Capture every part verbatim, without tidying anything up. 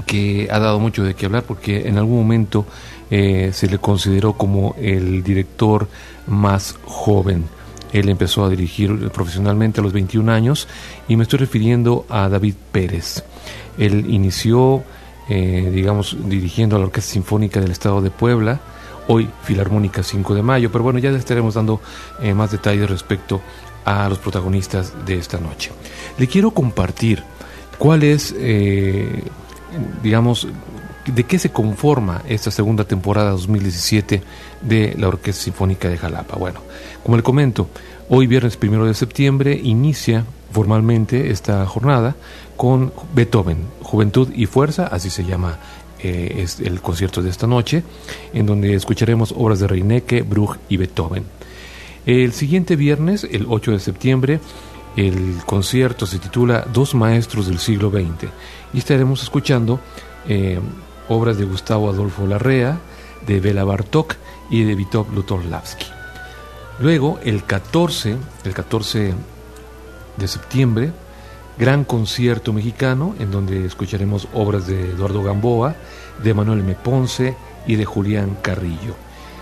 que ha dado mucho de qué hablar porque en algún momento eh, se le consideró como el director más joven. Él empezó a dirigir profesionalmente a los veintiún años y me estoy refiriendo a David Pérez. Él inició, eh, digamos, dirigiendo a la Orquesta Sinfónica del Estado de Puebla, hoy Filarmónica cinco de mayo, pero bueno, ya les estaremos dando eh, más detalles respecto a los protagonistas de esta noche. Le quiero compartir cuál es, eh, digamos, de qué se conforma esta segunda temporada dos mil diecisiete de la Orquesta Sinfónica de Jalapa. Bueno, como le comento, hoy viernes primero de septiembre inicia formalmente esta jornada con Beethoven, Juventud y Fuerza, así se llama eh, es el concierto de esta noche, en donde escucharemos obras de Reinecke, Bruch y Beethoven. El siguiente viernes, el ocho de septiembre, el concierto se titula Dos maestros del siglo veinte y estaremos escuchando eh, obras de Gustavo Adolfo Larrea, de Béla Bartók y de Witold Lutoslawski. Luego, el catorce, el catorce de septiembre, gran concierto mexicano, en donde escucharemos obras de Eduardo Gamboa, de Manuel M. Ponce y de Julián Carrillo.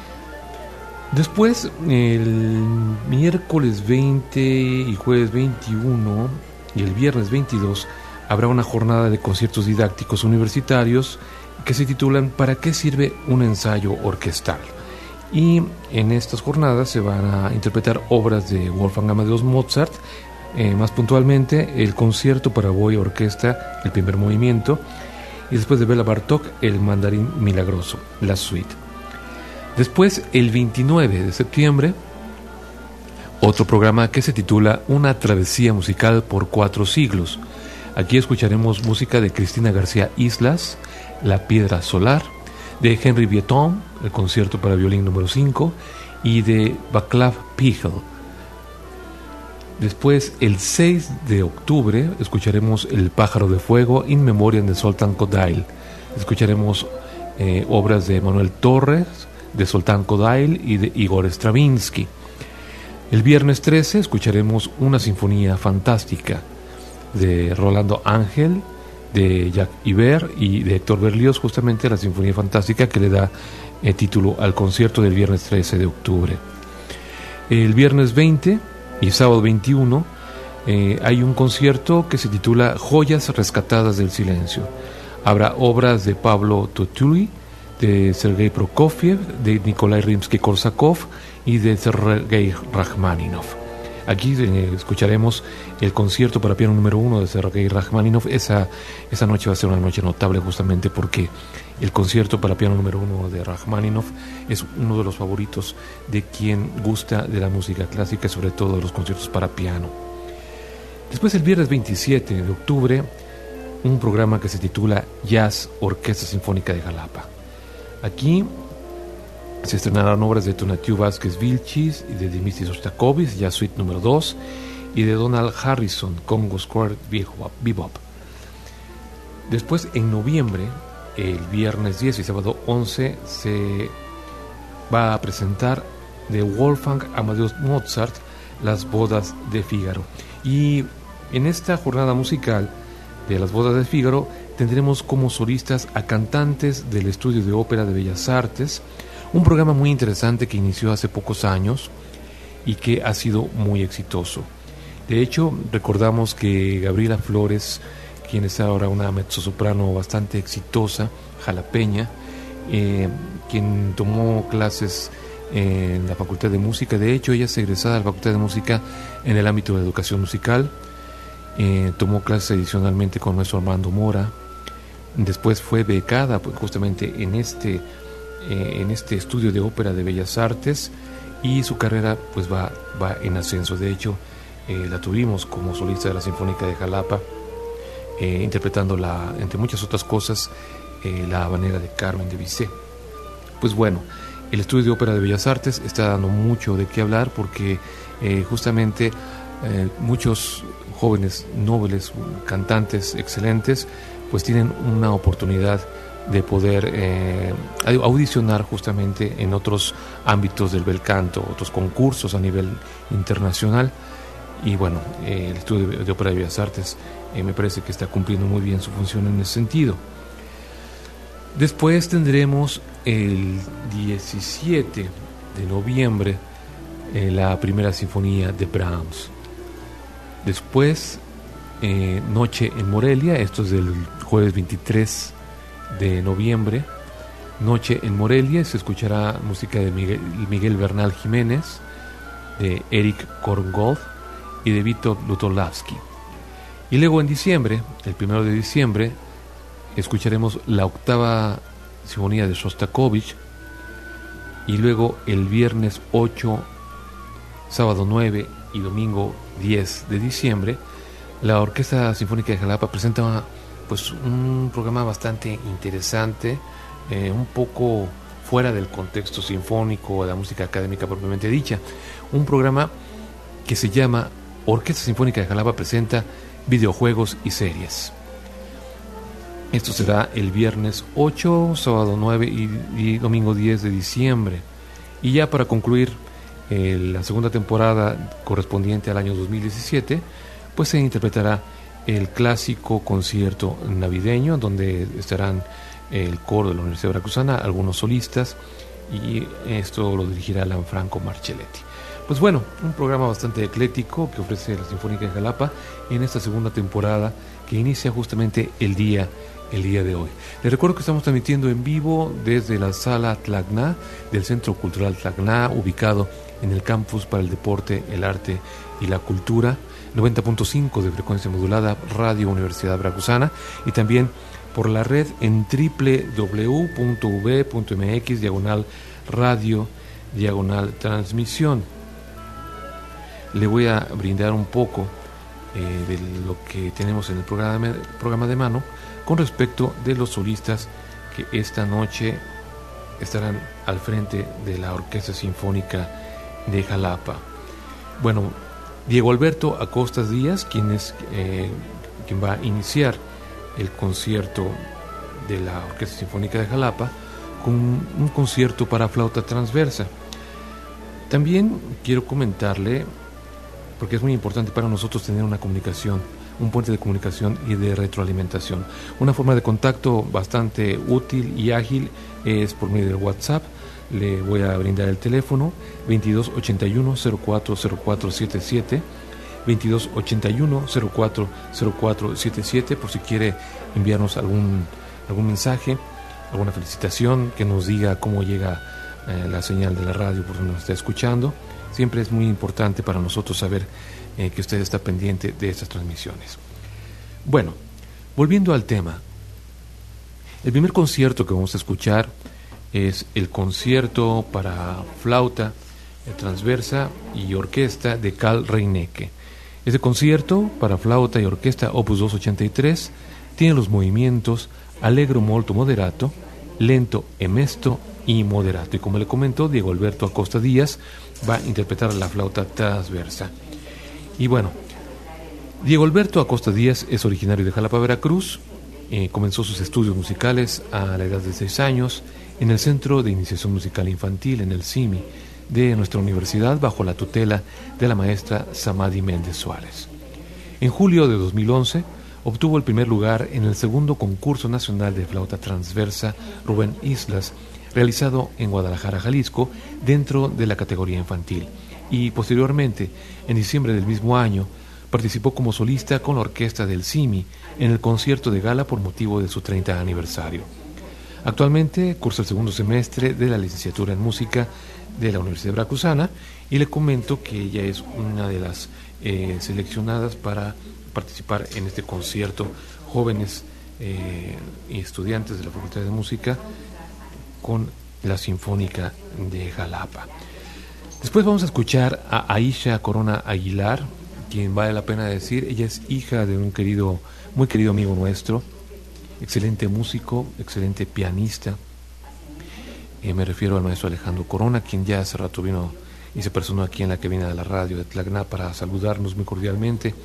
Después, el miércoles veinte y jueves veintiuno y el viernes veintidós, habrá una jornada de conciertos didácticos universitarios que se titulan ¿Para qué sirve un ensayo orquestal? Y en estas jornadas se van a interpretar obras de Wolfgang Amadeus Mozart, eh, más puntualmente el concierto para oboe y orquesta, el primer movimiento, y después de Béla Bartók, el Mandarín Milagroso, la suite. Después, el veintinueve de septiembre, otro programa que se titula Una travesía musical por cuatro siglos. Aquí escucharemos música de Cristina García Islas, La Piedra Solar, de Henry Vieton, el concierto para violín número cinco, y de Václav Pichl. Después, el seis de octubre, escucharemos El Pájaro de Fuego, In Memoriam de Zoltán Kodály. Escucharemos eh, obras de Manuel Torres, de Zoltán Kodály y de Igor Stravinsky. El viernes trece escucharemos una sinfonía fantástica de Rolando Ángel, de Jacques Ibert y de Héctor Berlioz, justamente la sinfonía fantástica que le da eh, título al concierto del viernes trece de octubre. El viernes veinte y sábado veintiuno eh, hay un concierto que se titula Joyas rescatadas del silencio. Habrá obras de Pablo Totuli, de Sergei Prokofiev, de Nikolai Rimsky-Korsakov y de Sergei Rachmaninoff. Aquí eh, escucharemos el concierto para piano número uno de Sergei Rachmaninoff. Esa, esa noche va a ser una noche notable justamente porque el concierto para piano número uno de Rachmaninoff es uno de los favoritos de quien gusta de la música clásica y sobre todo de los conciertos para piano. Después, el viernes veintisiete de octubre, un programa que se titula Jazz Orquesta Sinfónica de Jalapa. Aquí se estrenarán obras de Tonatiuh Vázquez Vilchis y de Dimitri Shostakovich, Jazz Suite número dos, y de Donald Harrison, Congo Square Bebop. Después, en noviembre, el viernes diez y sábado once, se va a presentar de Wolfgang Amadeus Mozart Las Bodas de Fígaro. Y en esta jornada musical de Las Bodas de Fígaro tendremos como solistas a cantantes del Estudio de Ópera de Bellas Artes, un programa muy interesante que inició hace pocos años y que ha sido muy exitoso. De hecho, recordamos que Gabriela Flores, quien es ahora una mezzosoprano bastante exitosa, jalapeña, eh, quien tomó clases en la Facultad de Música. De hecho, ella es egresada de la Facultad de Música en el ámbito de educación musical. Eh, tomó clases adicionalmente con nuestro Armando Mora. Después fue becada pues, justamente en este, eh, en este estudio de ópera de Bellas Artes, y su carrera pues va, va en ascenso. De hecho, eh, la tuvimos como solista de la Sinfónica de Jalapa, eh, interpretando, la, entre muchas otras cosas, eh, la habanera de Carmen de Bizet. Pues bueno, el estudio de ópera de Bellas Artes está dando mucho de qué hablar porque eh, justamente eh, muchos jóvenes, nobles, cantantes excelentes, pues tienen una oportunidad de poder eh, audicionar justamente en otros ámbitos del bel canto, otros concursos a nivel internacional. Y bueno, eh, el estudio de ópera de Bellas Artes eh, me parece que está cumpliendo muy bien su función en ese sentido. Después tendremos el diecisiete de noviembre eh, la primera sinfonía de Brahms. Después, eh, Noche en Morelia, esto es del jueves veintitrés de noviembre. Noche en Morelia, se escuchará música de Miguel, Miguel Bernal Jiménez, de Eric Korngold y de Vítor Lutoslawski. Y luego en diciembre, el primero de diciembre, escucharemos la octava sinfonía de Shostakovich. Y luego el viernes ocho, sábado nueve y domingo diez de diciembre, la Orquesta Sinfónica de Jalapa presenta pues un programa bastante interesante, eh, un poco fuera del contexto sinfónico o de la música académica propiamente dicha. Un programa que se llama Orquesta Sinfónica de Jalapa presenta videojuegos y series. Esto será el viernes ocho, sábado nueve y, y domingo diez de diciembre. Y ya para concluir eh, la segunda temporada correspondiente al año dos mil diecisiete, pues se interpretará el clásico concierto navideño, donde estarán el coro de la Universidad Veracruzana, algunos solistas, y esto lo dirigirá Lanfranco Marcelletti. Pues bueno, un programa bastante ecléctico que ofrece la Sinfónica de Jalapa en esta segunda temporada que inicia justamente el día el día de hoy. Les recuerdo que estamos transmitiendo en vivo desde la Sala Tlacna del Centro Cultural Tlacna, ubicado en el Campus para el Deporte, el Arte y la Cultura, noventa punto cinco de frecuencia modulada, Radio Universidad Veracruzana, y también por la red en doble u doble u doble u punto u v punto m x diagonal radio diagonal transmisión. Le voy a brindar un poco eh, de lo que tenemos en el programa, programa de mano con respecto de los solistas que esta noche estarán al frente de la Orquesta Sinfónica de Jalapa. Bueno, Diego Alberto Acosta Díaz, quien es eh, quien va a iniciar el concierto de la Orquesta Sinfónica de Jalapa con un concierto para flauta transversa. También quiero comentarle, porque es muy importante para nosotros tener una comunicación, un puente de comunicación y de retroalimentación. Una forma de contacto bastante útil y ágil es por medio del WhatsApp. Le voy a brindar el teléfono veintidós ochenta y uno cero cuatro cero cuatro setenta y siete, veintidós ochenta y uno cero cuatro cero cuatro setenta y siete, por si quiere enviarnos algún, algún mensaje, alguna felicitación, que nos diga cómo llega eh, la señal de la radio por donde nos está escuchando. Siempre es muy importante para nosotros saber eh, que usted está pendiente de estas transmisiones. Bueno, volviendo al tema, el primer concierto que vamos a escuchar es el concierto para flauta transversa y orquesta de Carl Reinecke. Este concierto para flauta y orquesta opus doscientos ochenta y tres tiene los movimientos allegro molto moderato, lento e mesto y moderato. Y como le comentó, Diego Alberto Acosta Díaz va a interpretar la flauta transversa. Y bueno, Diego Alberto Acosta Díaz es originario de Jalapa, Veracruz. Eh, comenzó sus estudios musicales a la edad de seis años en el Centro de Iniciación Musical Infantil, en el C I M I, de nuestra universidad, bajo la tutela de la maestra Samadhi Méndez Suárez. En julio de dos mil once obtuvo el primer lugar en el segundo concurso nacional de flauta transversa Rubén Islas, realizado en Guadalajara, Jalisco, dentro de la categoría infantil. Y posteriormente, en diciembre del mismo año, participó como solista con la orquesta del C I M I en el concierto de gala por motivo de su treinta aniversario. Actualmente cursa el segundo semestre de la licenciatura en música de la Universidad Veracruzana, y le comento que ella es una de las eh, seleccionadas para participar en este concierto, jóvenes eh, y estudiantes de la Facultad de Música con la Sinfónica de Jalapa. Después vamos a escuchar a Aisha Corona Aguilar, quien vale la pena decir, ella es hija de un querido, muy querido amigo nuestro, excelente músico, excelente pianista. Eh, me refiero al maestro Alejandro Corona, quien ya hace rato vino y se personó aquí en la cabina de la radio de Tlacna para saludarnos muy cordialmente.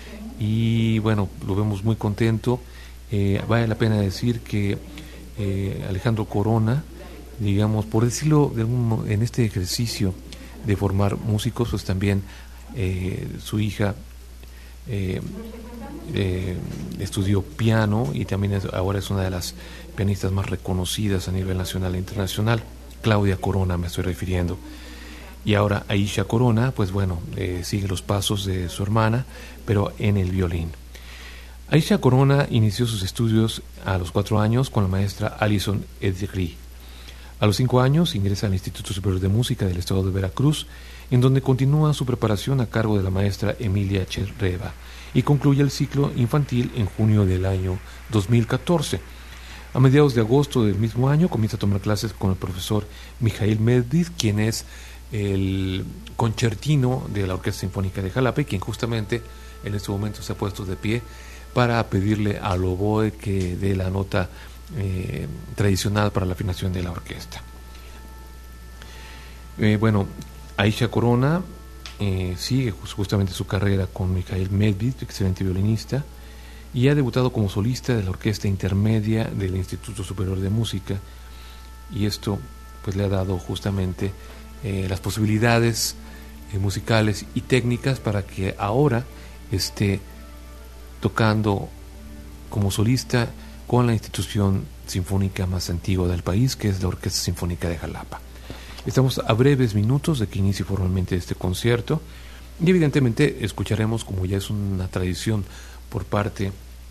Y bueno, lo vemos muy contento. Eh, vale la pena decir que eh, Alejandro Corona, digamos, por decirlo de algún, en este ejercicio de formar músicos, pues también eh, su hija eh, eh, estudió piano y también es, ahora es una de las pianistas más reconocidas a nivel nacional e internacional. Claudia Corona me estoy refiriendo. Y ahora Aisha Corona, pues bueno, eh, sigue los pasos de su hermana, pero en el violín. Aisha Corona inició sus estudios a los cuatro años con la maestra Alison Edry. A los cinco años ingresa al Instituto Superior de Música del Estado de Veracruz, en donde continúa su preparación a cargo de la maestra Emilia Cherreva y concluye el ciclo infantil en junio del año dos mil catorce. A mediados de agosto del mismo año comienza a tomar clases con el profesor Mijail Medvid, quien es el concertino de la Orquesta Sinfónica de Jalapa y quien justamente en este momento se ha puesto de pie para pedirle al oboe que dé la nota eh, tradicional para la afinación de la orquesta. Eh, bueno, Aisha Corona eh, sigue justamente su carrera con Mijail Medvid, excelente violinista, y ha debutado como solista de la Orquesta Intermedia del Instituto Superior de Música, y esto pues le ha dado justamente eh, las posibilidades eh, musicales y técnicas para que ahora esté tocando como solista con la institución sinfónica más antigua del país, que es la Orquesta Sinfónica de Jalapa. Estamos a breves minutos de que inicie formalmente este concierto y evidentemente escucharemos, como ya es una tradición por parte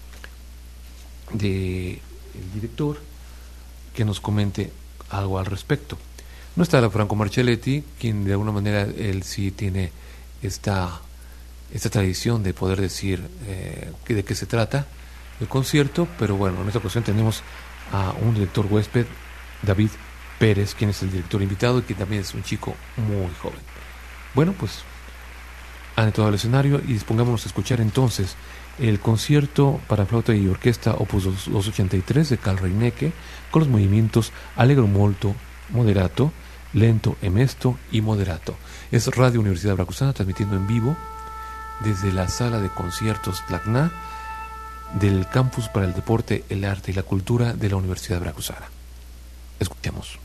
del director, que nos comente algo al respecto. No está Franco Marcelletti, quien de alguna manera él sí tiene esta, esta tradición de poder decir eh, de qué se trata el concierto, pero bueno, en esta ocasión tenemos a un director huésped, David Pérez, quien es el director invitado y que también es un chico muy joven. Bueno, pues han entrado al escenario y dispongámonos a escuchar entonces el concierto para flauta y orquesta opus doscientos ochenta y tres de Carl Reinecke, con los movimientos allegro molto, moderato, lento e mesto y moderato. Es Radio Universidad Veracruzana, transmitiendo en vivo desde la sala de conciertos Tlacna del Campus para el Deporte, el Arte y la Cultura de la Universidad Veracruzana. Escuchemos.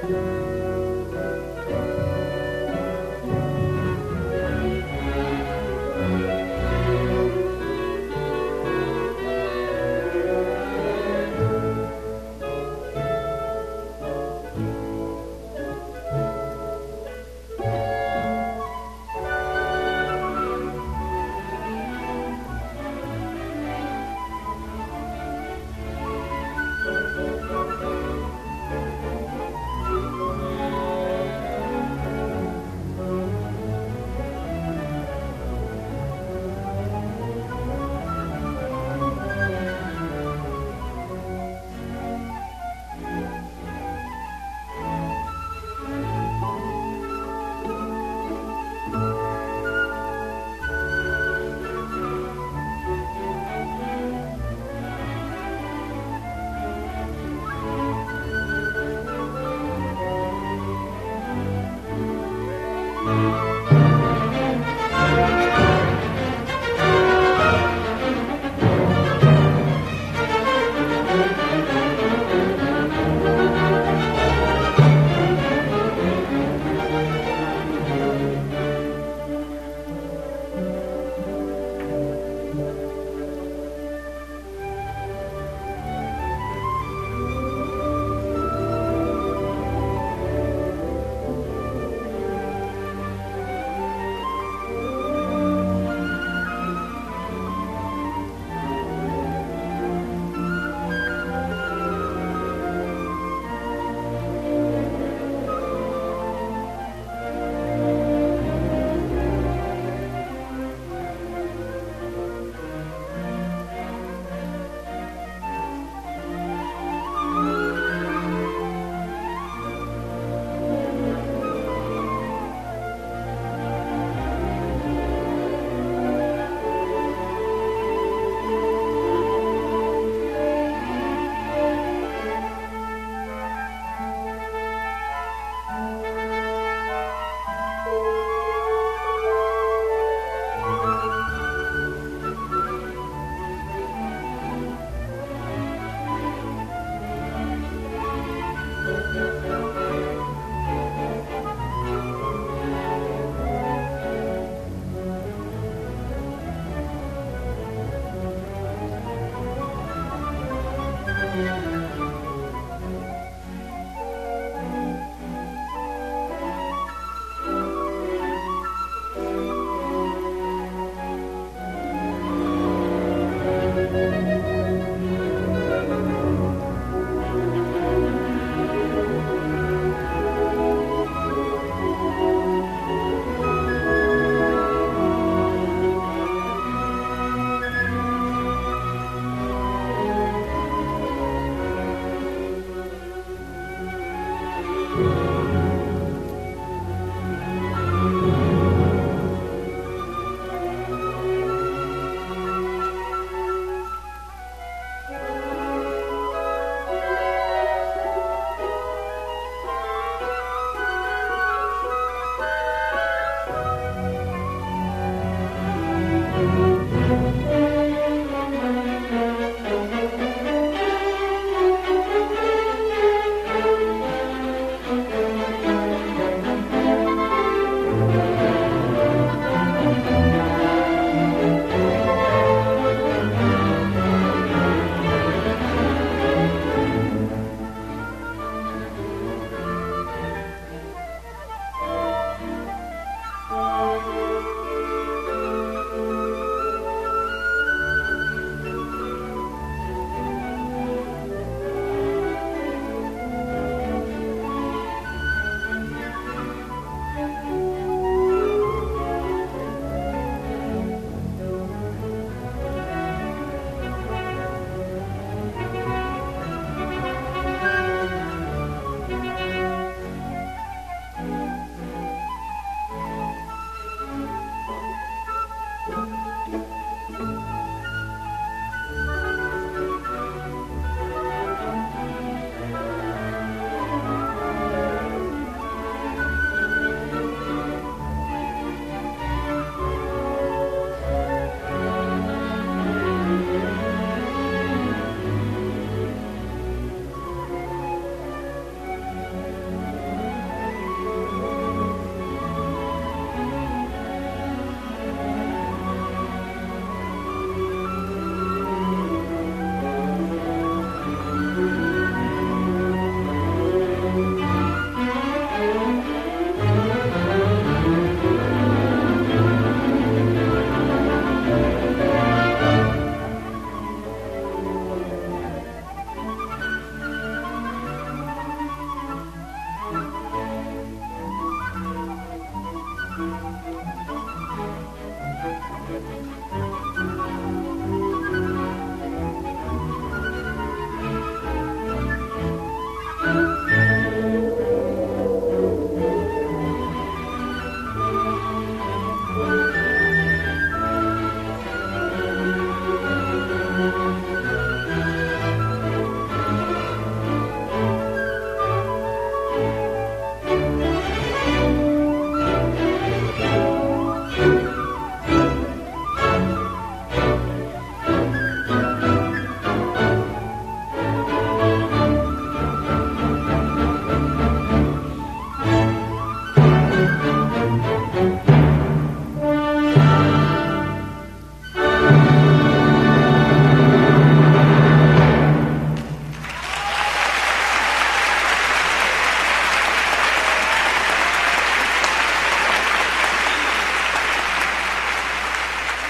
Thank you.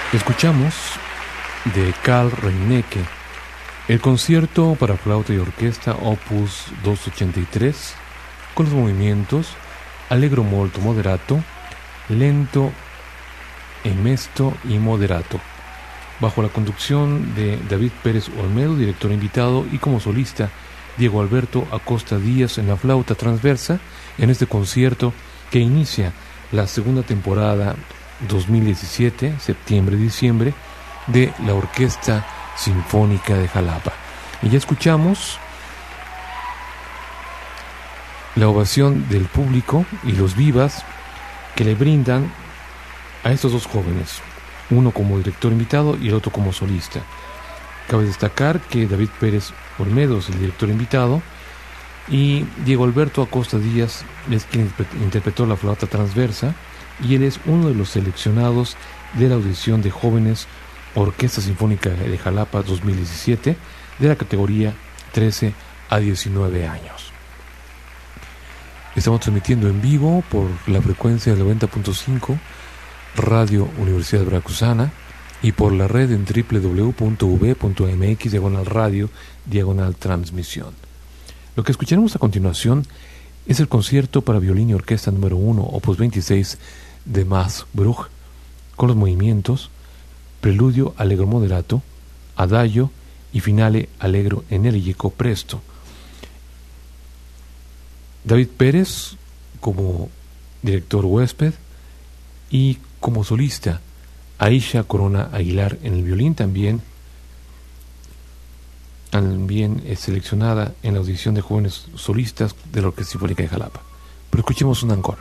Escuchamos de Carl Reinecke el concierto para flauta y orquesta opus doscientos ochenta y tres con los movimientos allegro molto moderato, lento e mesto y moderato, bajo la conducción de David Pérez Olmedo, director invitado, y como solista Diego Alberto Acosta Díaz en la flauta transversa, en este concierto que inicia la segunda temporada dos mil diecisiete, septiembre-diciembre, de la Orquesta Sinfónica de Jalapa. Y ya escuchamos la ovación del público y los vivas que le brindan a estos dos jóvenes, uno como director invitado y el otro como solista. Cabe destacar que David Pérez Olmedo es el director invitado y Diego Alberto Acosta Díaz es quien interpretó la flauta transversa, y él es uno de los seleccionados de la audición de jóvenes Orquesta Sinfónica de Jalapa dos mil diecisiete de la categoría trece a diecinueve años. Estamos transmitiendo en vivo por la frecuencia del noventa punto cinco Radio Universidad Veracruzana y por la red en doble u doble u doble u punto u ve punto eme equis diagonal radio diagonal transmisión. Lo que escucharemos a continuación es el concierto para violín y orquesta número uno, opus veintiséis de Max Bruch, con los movimientos preludio allegro moderato, adagio y finale allegro enérgico presto. David Pérez como director huésped y como solista Aisha Corona Aguilar en el violín, también, también es seleccionada en la audición de jóvenes solistas de la Orquesta Sinfónica de Jalapa. Pero escuchemos un encore.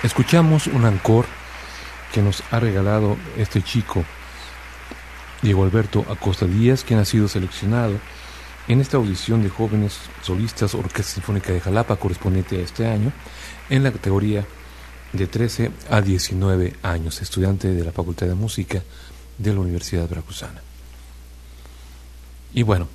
Escuchamos un encore que nos ha regalado este chico, Diego Alberto Acosta Díaz, quien ha sido seleccionado en esta audición de jóvenes solistas Orquesta Sinfónica de Jalapa, correspondiente a este año, en la categoría de trece a diecinueve años, estudiante de la Facultad de Música de la Universidad Veracruzana. Y bueno,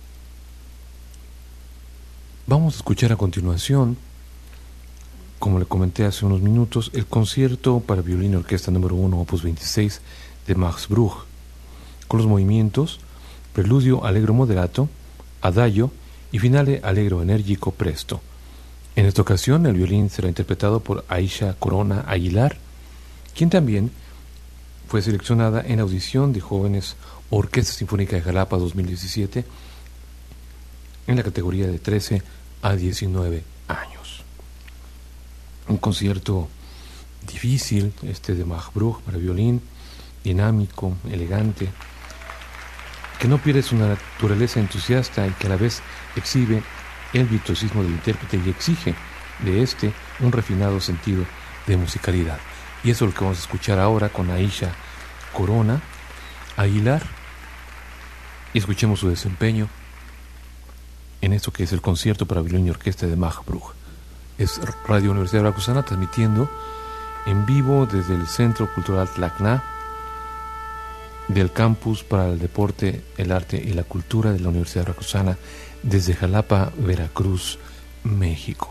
vamos a escuchar a continuación, como le comenté hace unos minutos, el concierto para violín y orquesta número uno, opus veintiséis, de Max Bruch, con los movimientos preludio allegro moderato, adagio y finale allegro enérgico presto. En esta ocasión el violín será interpretado por Aisha Corona Aguilar, quien también fue seleccionada en la audición de jóvenes Orquesta Sinfónica de Jalapa dos mil diecisiete en la categoría de trece a diecinueve años. Un concierto difícil, este de Max Bruch para violín, dinámico, elegante, que no pierde su naturaleza entusiasta y que a la vez exhibe el virtuosismo del intérprete y exige de este un refinado sentido de musicalidad. Y eso es lo que vamos a escuchar ahora con Aisha Corona Aguilar, y escuchemos su desempeño en esto que es el concierto para violín y orquesta de Max Bruch. Es Radio Universidad Veracruzana, transmitiendo en vivo desde el Centro Cultural Tlacna del Campus para el Deporte, el Arte y la Cultura de la Universidad Veracruzana, desde Jalapa, Veracruz, México.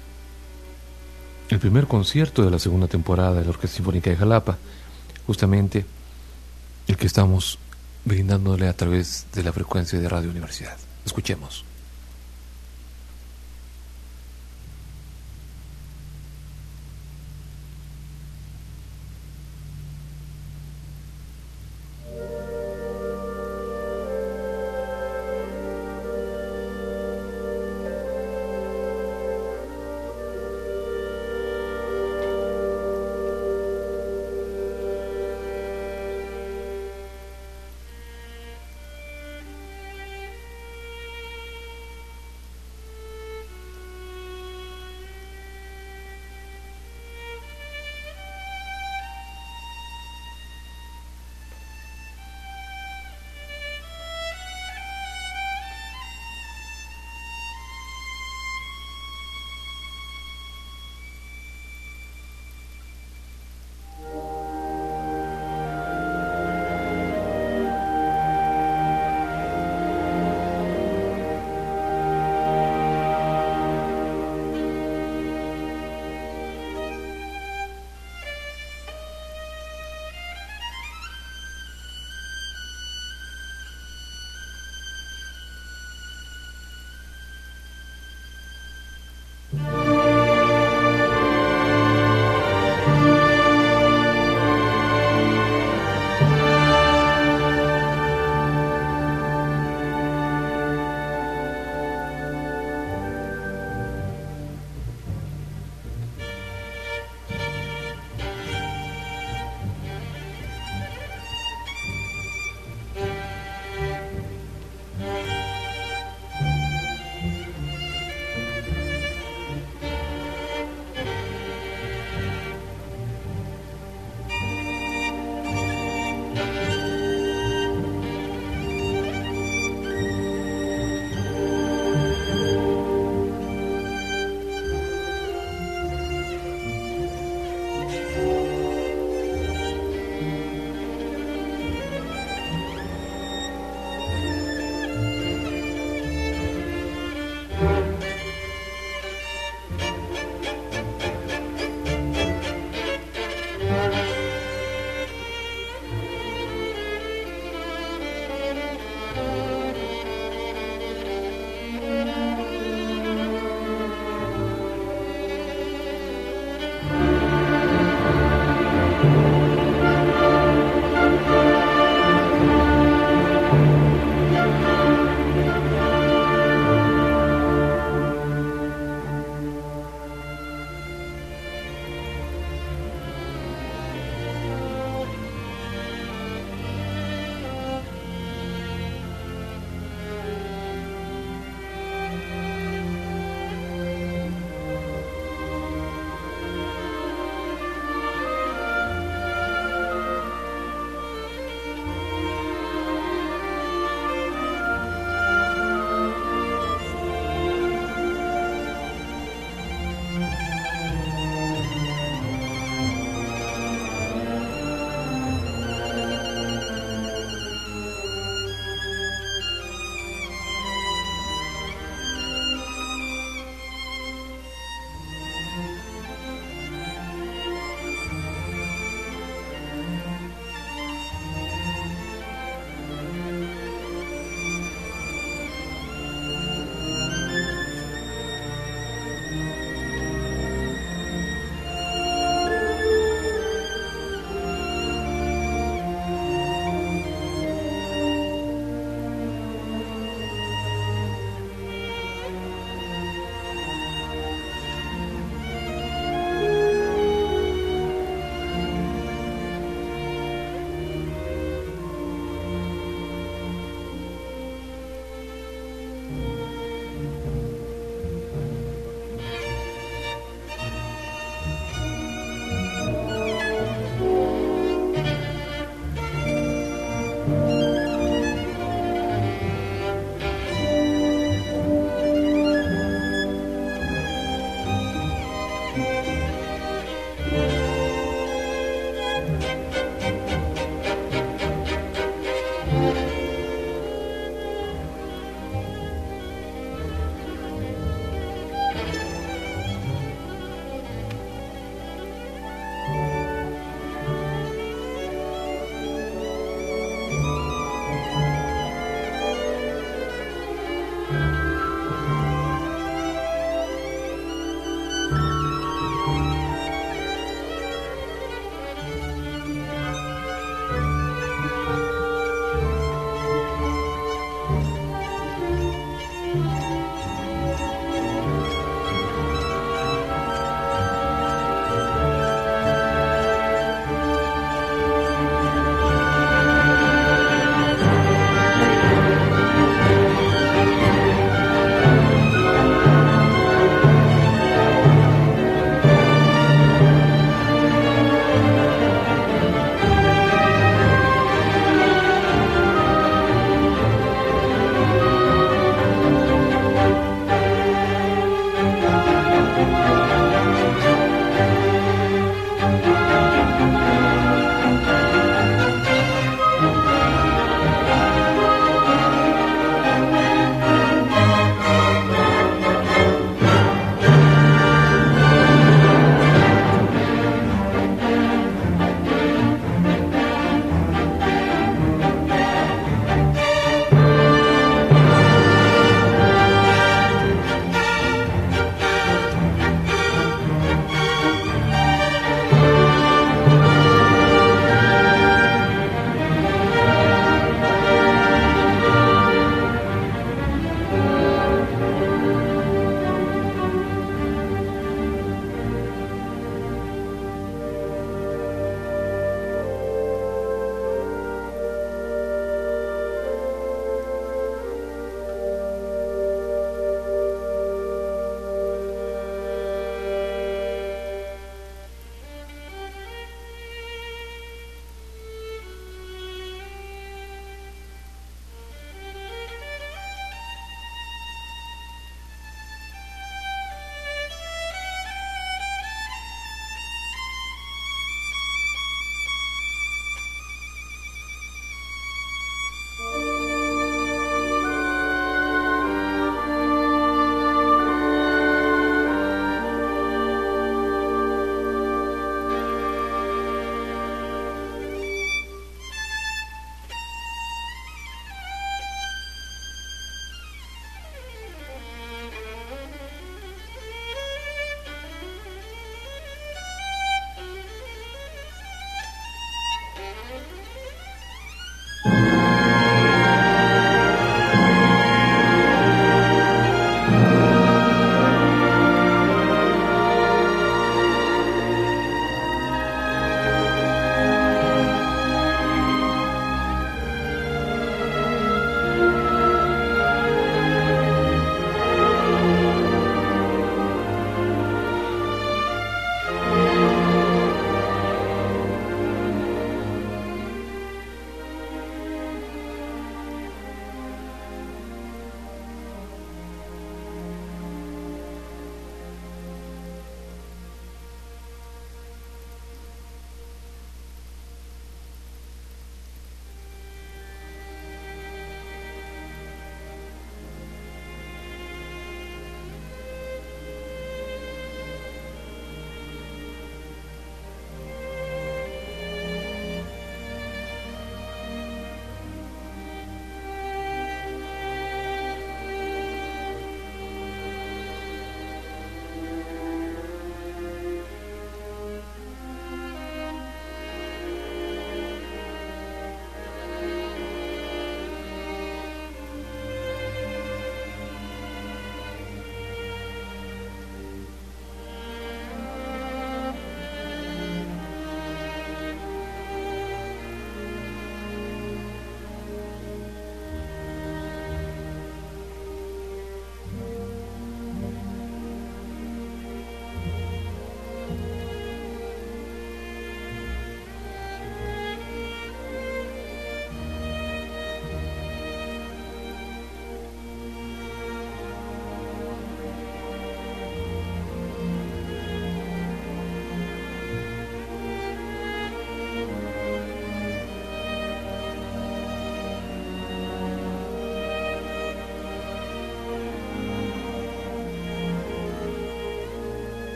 El primer concierto de la segunda temporada de la Orquesta Sinfónica de Jalapa, justamente el que estamos brindándole a través de la frecuencia de Radio Universidad. Escuchemos.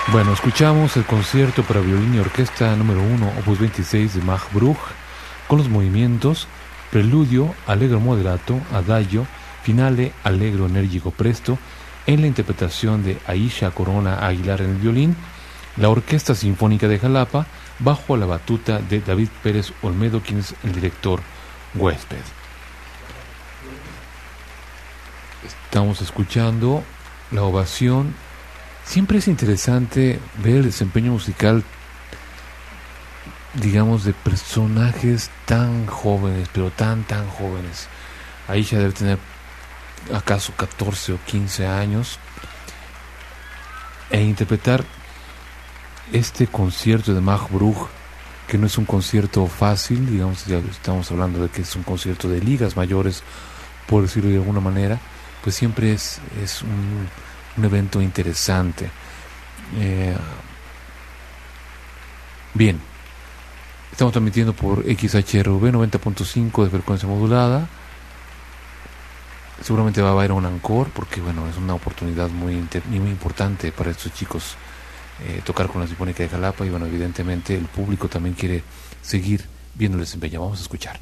Bueno, escuchamos el concierto para violín y orquesta número uno, opus veintiséis de Max Bruch, con los movimientos preludio, allegro moderato, adagio, finale, allegro enérgico presto, en la interpretación de Aisha Corona Aguilar en el violín, la Orquesta Sinfónica de Jalapa, bajo la batuta de David Pérez Olmedo, quien es el director huésped. Estamos escuchando la ovación. Siempre es interesante ver el desempeño musical, digamos, de personajes tan jóvenes, pero tan, tan jóvenes. Aisha debe tener acaso catorce o quince años, e interpretar este concierto de Max Bruch, que no es un concierto fácil, digamos, ya estamos hablando de que es un concierto de ligas mayores, por decirlo de alguna manera, pues siempre es, es un, un evento interesante. Eh, bien, estamos transmitiendo por X H R V noventa punto cinco de frecuencia modulada. Seguramente va a haber un encore, porque bueno, es una oportunidad muy, inter, muy importante para estos chicos eh, tocar con la Sinfónica de Jalapa, y bueno, evidentemente el público también quiere seguir viendo el desempeño. Vamos a escuchar.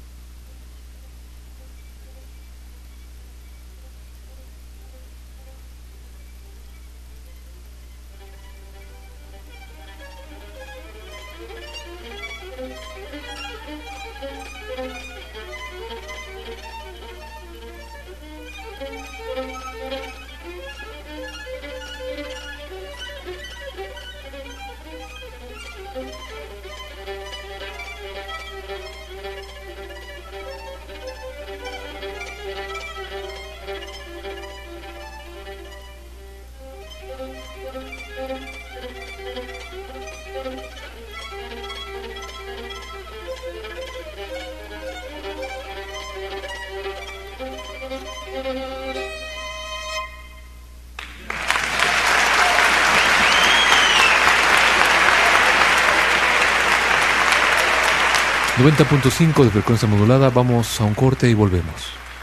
noventa punto cinco de frecuencia modulada. Vamos a un corte y volvemos.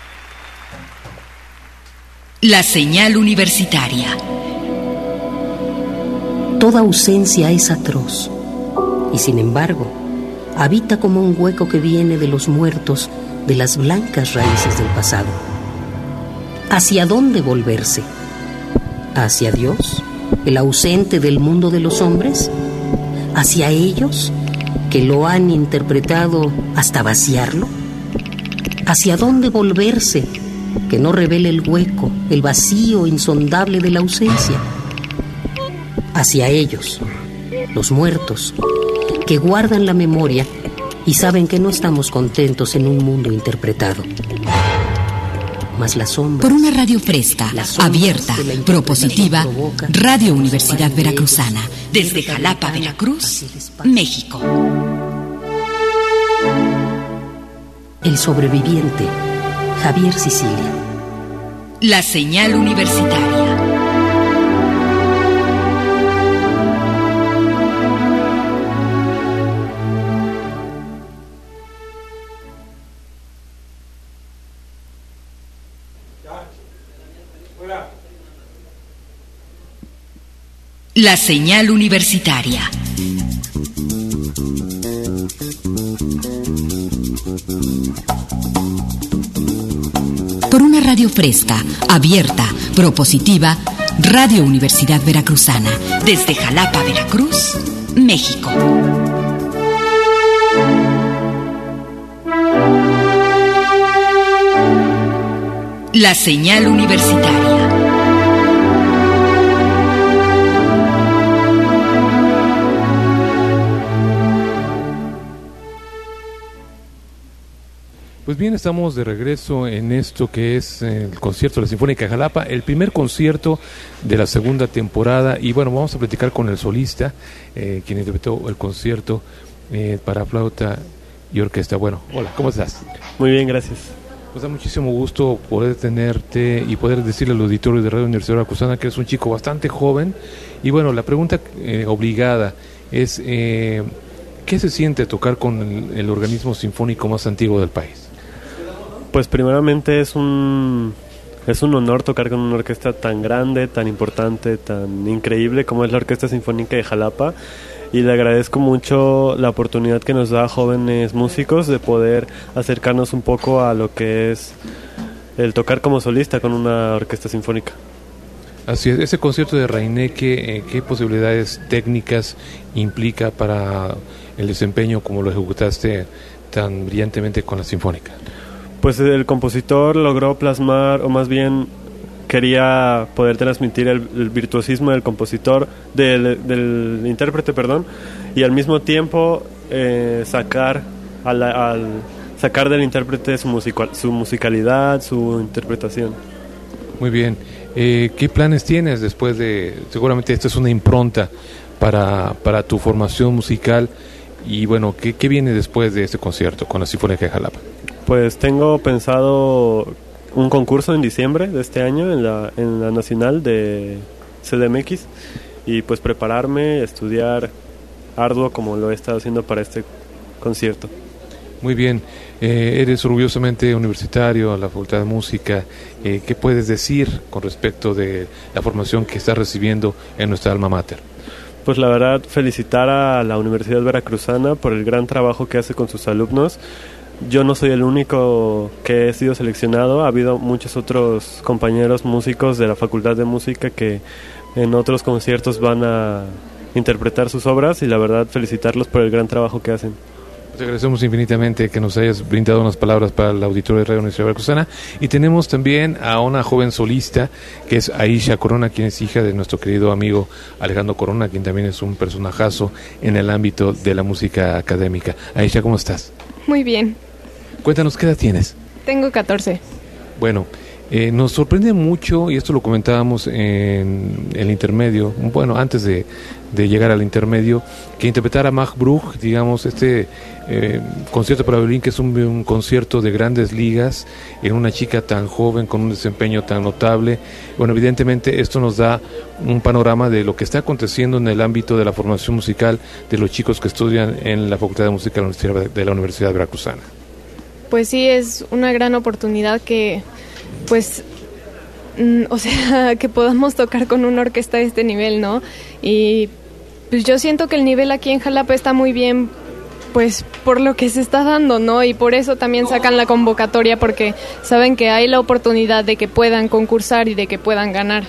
La señal universitaria. Toda ausencia es atroz, y sin embargo, habita como un hueco que viene de los muertos, de las blancas raíces del pasado. ¿Hacia dónde volverse? ¿Hacia Dios, el ausente del mundo de los hombres? ¿Hacia ellos, que lo han interpretado hasta vaciarlo? ¿Hacia dónde volverse, que no revele el hueco, el vacío insondable de la ausencia? Hacia ellos, los muertos, que guardan la memoria y saben que no estamos contentos en un mundo interpretado. Mas las sombras, por una radio fresca, abierta, propositiva, Radio Universidad Veracruzana, desde Jalapa, Veracruz, México. El sobreviviente, Javier Sicilia. La señal universitaria. La señal universitaria. Por una radio fresca, abierta, propositiva, Radio Universidad Veracruzana, desde Jalapa, Veracruz, México. La señal universitaria. Pues bien, estamos de regreso en esto que es el concierto de la Sinfónica de Jalapa, el primer concierto de la segunda temporada, y bueno, vamos a platicar con el solista, eh, quien interpretó el concierto eh, para flauta y orquesta. Bueno, hola, ¿cómo estás? Muy bien, gracias. Pues da muchísimo gusto poder tenerte y poder decirle al auditorio de Radio Universidad Veracruzana que eres un chico bastante joven, y bueno, la pregunta eh, obligada es, eh, ¿qué se siente tocar con el, el organismo sinfónico más antiguo del país? Pues primeramente es un es un honor tocar con una orquesta tan grande, tan importante, tan increíble como es la Orquesta Sinfónica de Jalapa, y le agradezco mucho la oportunidad que nos da a jóvenes músicos de poder acercarnos un poco a lo que es el tocar como solista con una orquesta sinfónica. Así es, ese concierto de Reineke, eh, ¿qué posibilidades técnicas implica para el desempeño como lo ejecutaste tan brillantemente con la Sinfónica? Pues el compositor logró plasmar, o más bien quería poder transmitir el, el virtuosismo del compositor, del, del intérprete, perdón, y al mismo tiempo eh, sacar al, al sacar del intérprete su, musical, su musicalidad, su interpretación. Muy bien. Eh, ¿Qué planes tienes después de...? Seguramente esta es una impronta para, para tu formación musical. Y bueno, ¿qué, ¿qué viene después de este concierto con la Sinfónica de Jalapa? Pues tengo pensado un concurso en diciembre de este año en la, en la Nacional de C D M X, y pues prepararme, estudiar arduo como lo he estado haciendo para este concierto. Muy bien, eh, eres orgullosamente universitario a la Facultad de Música. Eh, ¿Qué puedes decir con respecto de la formación que estás recibiendo en nuestra alma mater? Pues la verdad, felicitar a la Universidad Veracruzana por el gran trabajo que hace con sus alumnos. Yo no soy el único que he sido seleccionado, ha habido muchos otros compañeros músicos de la Facultad de Música que en otros conciertos van a interpretar sus obras, y la verdad felicitarlos por el gran trabajo que hacen. Te agradecemos infinitamente que nos hayas brindado unas palabras para el auditorio de Radio Universidad Veracruzana. Y tenemos también a una joven solista que es Aisha Corona, quien es hija de nuestro querido amigo Alejandro Corona, quien también es un personajazo en el ámbito de la música académica. Aisha, ¿cómo estás? Muy bien. Cuéntanos, ¿qué edad tienes? Tengo catorce. Bueno, eh, nos sorprende mucho, y esto lo comentábamos en el intermedio, bueno, antes de, de llegar al intermedio, que interpretar a Mag Bruch, digamos, este eh, concierto para violín, que es un, un concierto de grandes ligas, en una chica tan joven, con un desempeño tan notable. Bueno, evidentemente esto nos da un panorama de lo que está aconteciendo en el ámbito de la formación musical de los chicos que estudian en la Facultad de Música de la Universidad Veracruzana. Pues sí, es una gran oportunidad que, pues, mm, o sea, que podamos tocar con una orquesta de este nivel, ¿no? Y pues yo siento que el nivel aquí en Jalapa está muy bien, pues, por lo que se está dando, ¿no? Y por eso también sacan la convocatoria, porque saben que hay la oportunidad de que puedan concursar y de que puedan ganar.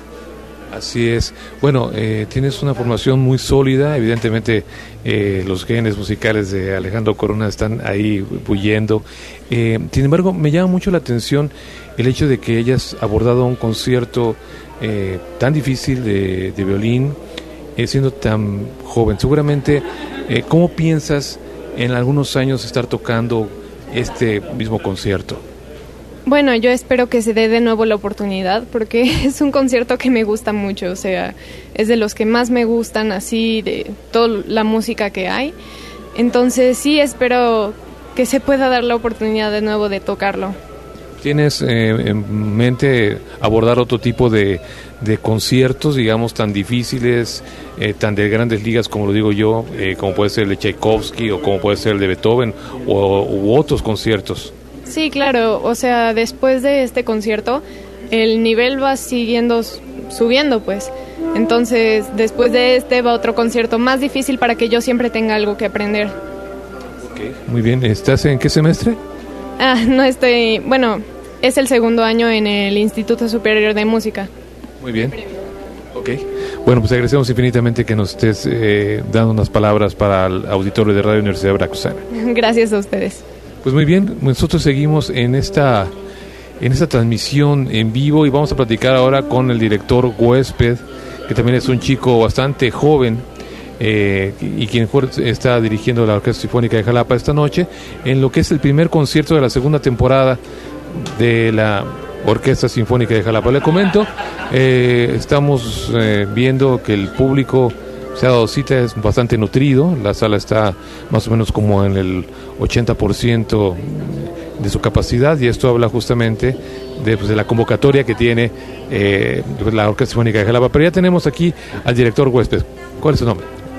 Así es. Bueno, eh, tienes una formación muy sólida, evidentemente eh, los genes musicales de Alejandro Corona están ahí bulliendo. Eh, sin embargo, me llama mucho la atención el hecho de que hayas abordado un concierto eh, tan difícil de, de violín, eh, siendo tan joven. Seguramente, eh, ¿cómo piensas en algunos años estar tocando este mismo concierto? Bueno, yo espero que se dé de nuevo la oportunidad, porque es un concierto que me gusta mucho, o sea, es de los que más me gustan, así, de toda la música que hay. Entonces sí, espero que se pueda dar la oportunidad de nuevo de tocarlo. ¿Tienes eh, en mente abordar otro tipo de, de conciertos, digamos, tan difíciles, eh, tan de grandes ligas, como lo digo yo, eh, como puede ser el de Tchaikovsky o como puede ser el de Beethoven, o, u otros conciertos? Sí, claro, o sea, después de este concierto el nivel va siguiendo subiendo, pues. Entonces, después de este va otro concierto más difícil para que yo siempre tenga algo que aprender. Okay. Muy bien, ¿estás en qué semestre? Ah, no estoy, bueno, es el segundo año en el Instituto Superior de Música. Muy bien. Ok. Bueno, pues agradecemos infinitamente que nos estés eh, dando unas palabras para el auditorio de Radio Universidad Veracruzana. Gracias a ustedes. Pues muy bien, nosotros seguimos en esta en esta transmisión en vivo y vamos a platicar ahora con el director Huésped, que también es un chico bastante joven eh, y quien está dirigiendo la Orquesta Sinfónica de Jalapa esta noche en lo que es el primer concierto de la segunda temporada de la Orquesta Sinfónica de Jalapa. Le comento, eh, estamos eh, viendo que el público se ha dado cita, es bastante nutrido, la sala está más o menos como en el ochenta por ciento de su capacidad, y esto habla justamente de, pues, de la convocatoria que tiene eh, la Orquesta Sinfónica de Jalapa. Pero ya tenemos aquí al director Huésped. ¿Cuál es su nombre?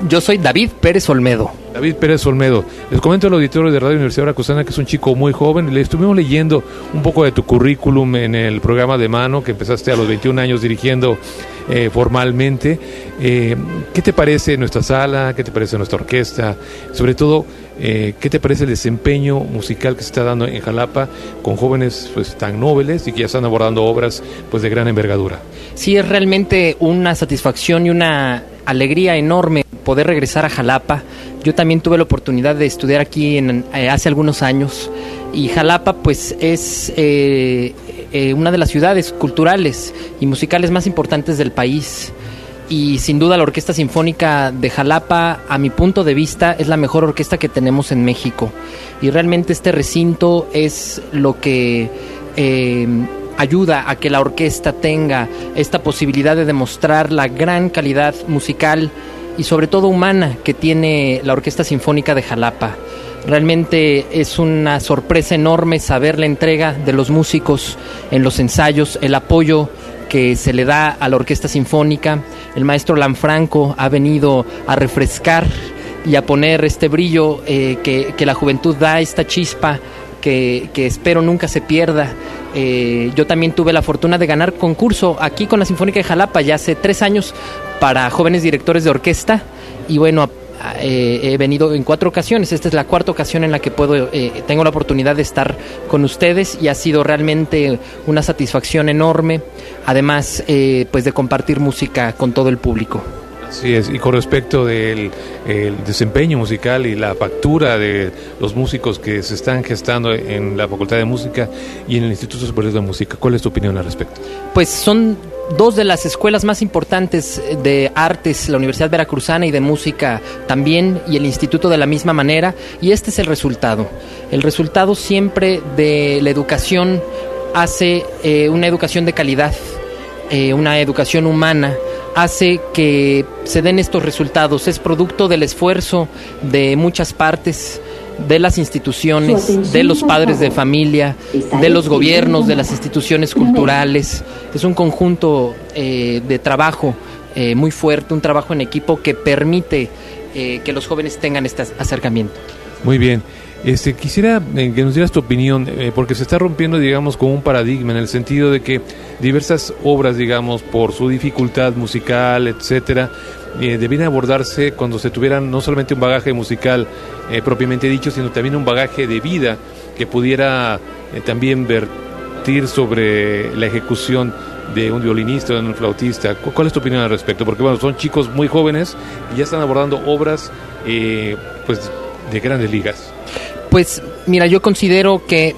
Yo soy David Pérez Olmedo. David Pérez Olmedo. Les comento al auditorio de Radio Universidad Veracruzana que es un chico muy joven. Le estuvimos leyendo un poco de tu currículum en el programa de mano que empezaste a los veintiún años dirigiendo eh, formalmente. Eh, ¿Qué te parece nuestra sala? ¿Qué te parece nuestra orquesta? Sobre todo, eh, ¿qué te parece el desempeño musical que se está dando en Jalapa con jóvenes pues tan nobles y que ya están abordando obras pues de gran envergadura? Sí, es realmente una satisfacción y una alegría enorme poder regresar a Jalapa. Yo también tuve la oportunidad de estudiar aquí en, eh, hace algunos años, y Jalapa pues es eh, eh, una de las ciudades culturales y musicales más importantes del país, y sin duda la Orquesta Sinfónica de Jalapa, a mi punto de vista, es la mejor orquesta que tenemos en México, y realmente este recinto es lo que eh, ayuda a que la orquesta tenga esta posibilidad de demostrar la gran calidad musical y sobre todo humana que tiene la Orquesta Sinfónica de Jalapa. Realmente es una sorpresa enorme saber la entrega de los músicos en los ensayos, el apoyo que se le da a la Orquesta Sinfónica. El maestro Lanfranco ha venido a refrescar y a poner este brillo eh, que, que la juventud da, esta chispa que, que espero nunca se pierda. Eh, yo también tuve la fortuna de ganar concurso aquí con la Sinfónica de Jalapa ya hace tres años para jóvenes directores de orquesta, y bueno, eh, he venido en cuatro ocasiones. Esta es la cuarta ocasión en la que puedo eh, tengo la oportunidad de estar con ustedes, y ha sido realmente una satisfacción enorme, además eh, pues de compartir música con todo el público. Así es, y con respecto del el desempeño musical y la factura de los músicos que se están gestando en la Facultad de Música y en el Instituto Superior de Música, ¿cuál es tu opinión al respecto? Pues son dos de las escuelas más importantes de artes, la Universidad Veracruzana, y de música también, y el instituto de la misma manera, y este es el resultado. El resultado siempre de la educación hace eh, una educación de calidad, eh, una educación humana, hace que se den estos resultados. Es producto del esfuerzo de muchas partes, de las instituciones, de los padres de familia, de los gobiernos, de las instituciones culturales. Es un conjunto eh, de trabajo eh, muy fuerte, un trabajo en equipo que permite eh, que los jóvenes tengan este acercamiento. Muy bien. Este, quisiera eh, que nos dieras tu opinión, eh, porque se está rompiendo, digamos, con un paradigma en el sentido de que diversas obras, digamos, por su dificultad musical, etcétera, eh, debían abordarse cuando se tuvieran no solamente un bagaje musical eh, propiamente dicho, sino también un bagaje de vida que pudiera eh, también vertir sobre la ejecución de un violinista o de un flautista. ¿Cuál es tu opinión al respecto? Porque bueno, son chicos muy jóvenes y ya están abordando obras eh, pues de grandes ligas. Pues mira, yo considero que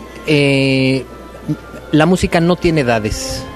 eh, la música no tiene edades.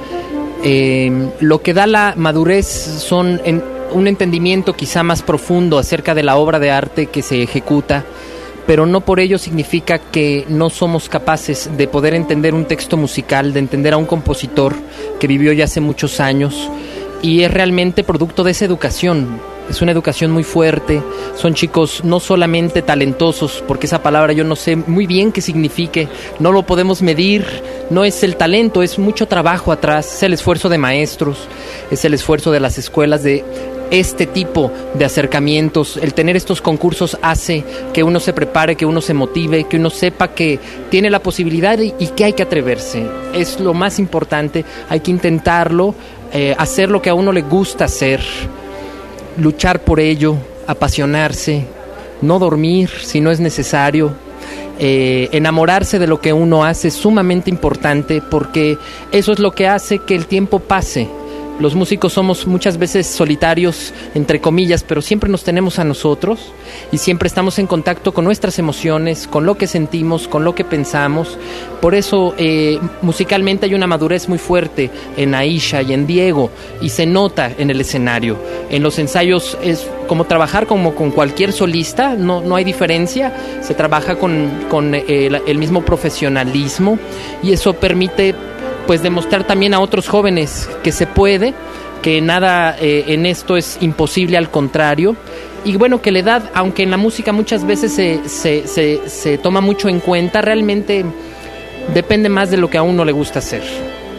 Eh, lo que da la madurez son en, un entendimiento quizá más profundo acerca de la obra de arte que se ejecuta, pero no por ello significa que no somos capaces de poder entender un texto musical, de entender a un compositor que vivió ya hace muchos años, y es realmente producto de esa educación. Es una educación muy fuerte, son chicos no solamente talentosos, porque esa palabra yo no sé muy bien qué signifique, no lo podemos medir, no es el talento, es mucho trabajo atrás, es el esfuerzo de maestros, es el esfuerzo de las escuelas, de este tipo de acercamientos. El tener estos concursos hace que uno se prepare, que uno se motive, que uno sepa que tiene la posibilidad y, y que hay que atreverse. Es lo más importante, hay que intentarlo, eh, hacer lo que a uno le gusta hacer, luchar por ello, apasionarse, no dormir si no es necesario, eh, enamorarse de lo que uno hace es sumamente importante, porque eso es lo que hace que el tiempo pase. Los músicos somos muchas veces solitarios, entre comillas, pero siempre nos tenemos a nosotros y siempre estamos en contacto con nuestras emociones, con lo que sentimos, con lo que pensamos. Por eso eh, musicalmente hay una madurez muy fuerte en Aisha y en Diego, y se nota en el escenario. En los ensayos es como trabajar como con cualquier solista, no, no hay diferencia, se trabaja con, con el, el mismo profesionalismo, y eso permite pues demostrar también a otros jóvenes que se puede, que nada eh, en esto es imposible, al contrario. Y bueno, que la edad, aunque en la música muchas veces se, se, se, se toma mucho en cuenta, realmente depende más de lo que a uno le gusta hacer.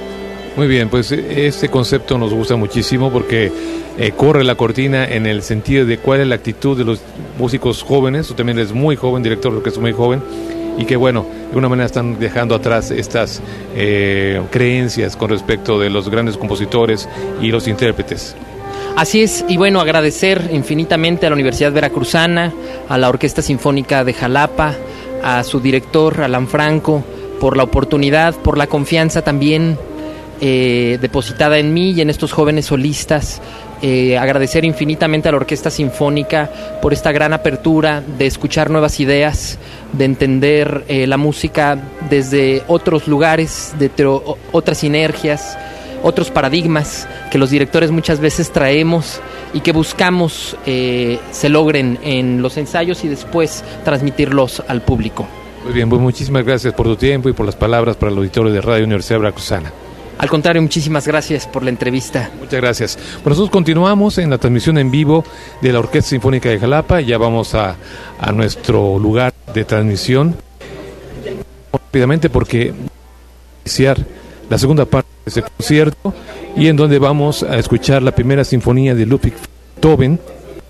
Muy bien, pues este concepto nos gusta muchísimo porque eh, corre la cortina en el sentido de cuál es la actitud de los músicos jóvenes. Tú también eres muy joven, director de orquesta muy joven, y que bueno, de alguna manera están dejando atrás estas eh, creencias con respecto de los grandes compositores y los intérpretes. Así es, y bueno, agradecer infinitamente a la Universidad Veracruzana, a la Orquesta Sinfónica de Jalapa, a su director, Alan Franco, por la oportunidad, por la confianza también eh, depositada en mí y en estos jóvenes solistas. Eh, agradecer infinitamente a la Orquesta Sinfónica por esta gran apertura de escuchar nuevas ideas, de entender eh, la música desde otros lugares, de teo- otras sinergias, otros paradigmas que los directores muchas veces traemos y que buscamos eh, se logren en los ensayos y después transmitirlos al público. Muy bien, pues muchísimas gracias por tu tiempo y por las palabras para el auditorio de Radio Universidad Veracruzana. Al contrario, muchísimas gracias por la entrevista. Muchas gracias. Bueno, nosotros continuamos en la transmisión en vivo de la Orquesta Sinfónica de Jalapa. Ya vamos a, a nuestro lugar de transmisión. Rápidamente porque iniciar la segunda parte de este concierto y en donde vamos a escuchar la primera sinfonía de Ludwig van Beethoven,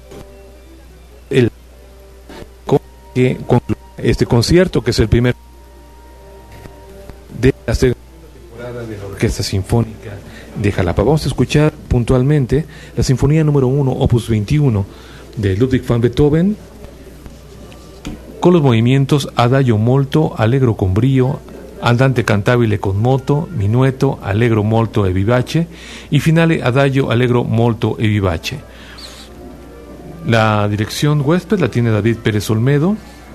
el que concluye este concierto, que es el primer de la segunda temporada de la Orquesta Sinfónica de Jalapa. Vamos a escuchar puntualmente la sinfonía número uno, opus veintiuno, de Ludwig van Beethoven, con los movimientos Adagio molto, Allegro con brio, Andante cantabile con moto, Minueto, Allegro molto e vivace y Finale Adagio Allegro molto e vivace. La dirección huésped la tiene David Pérez Olmedo.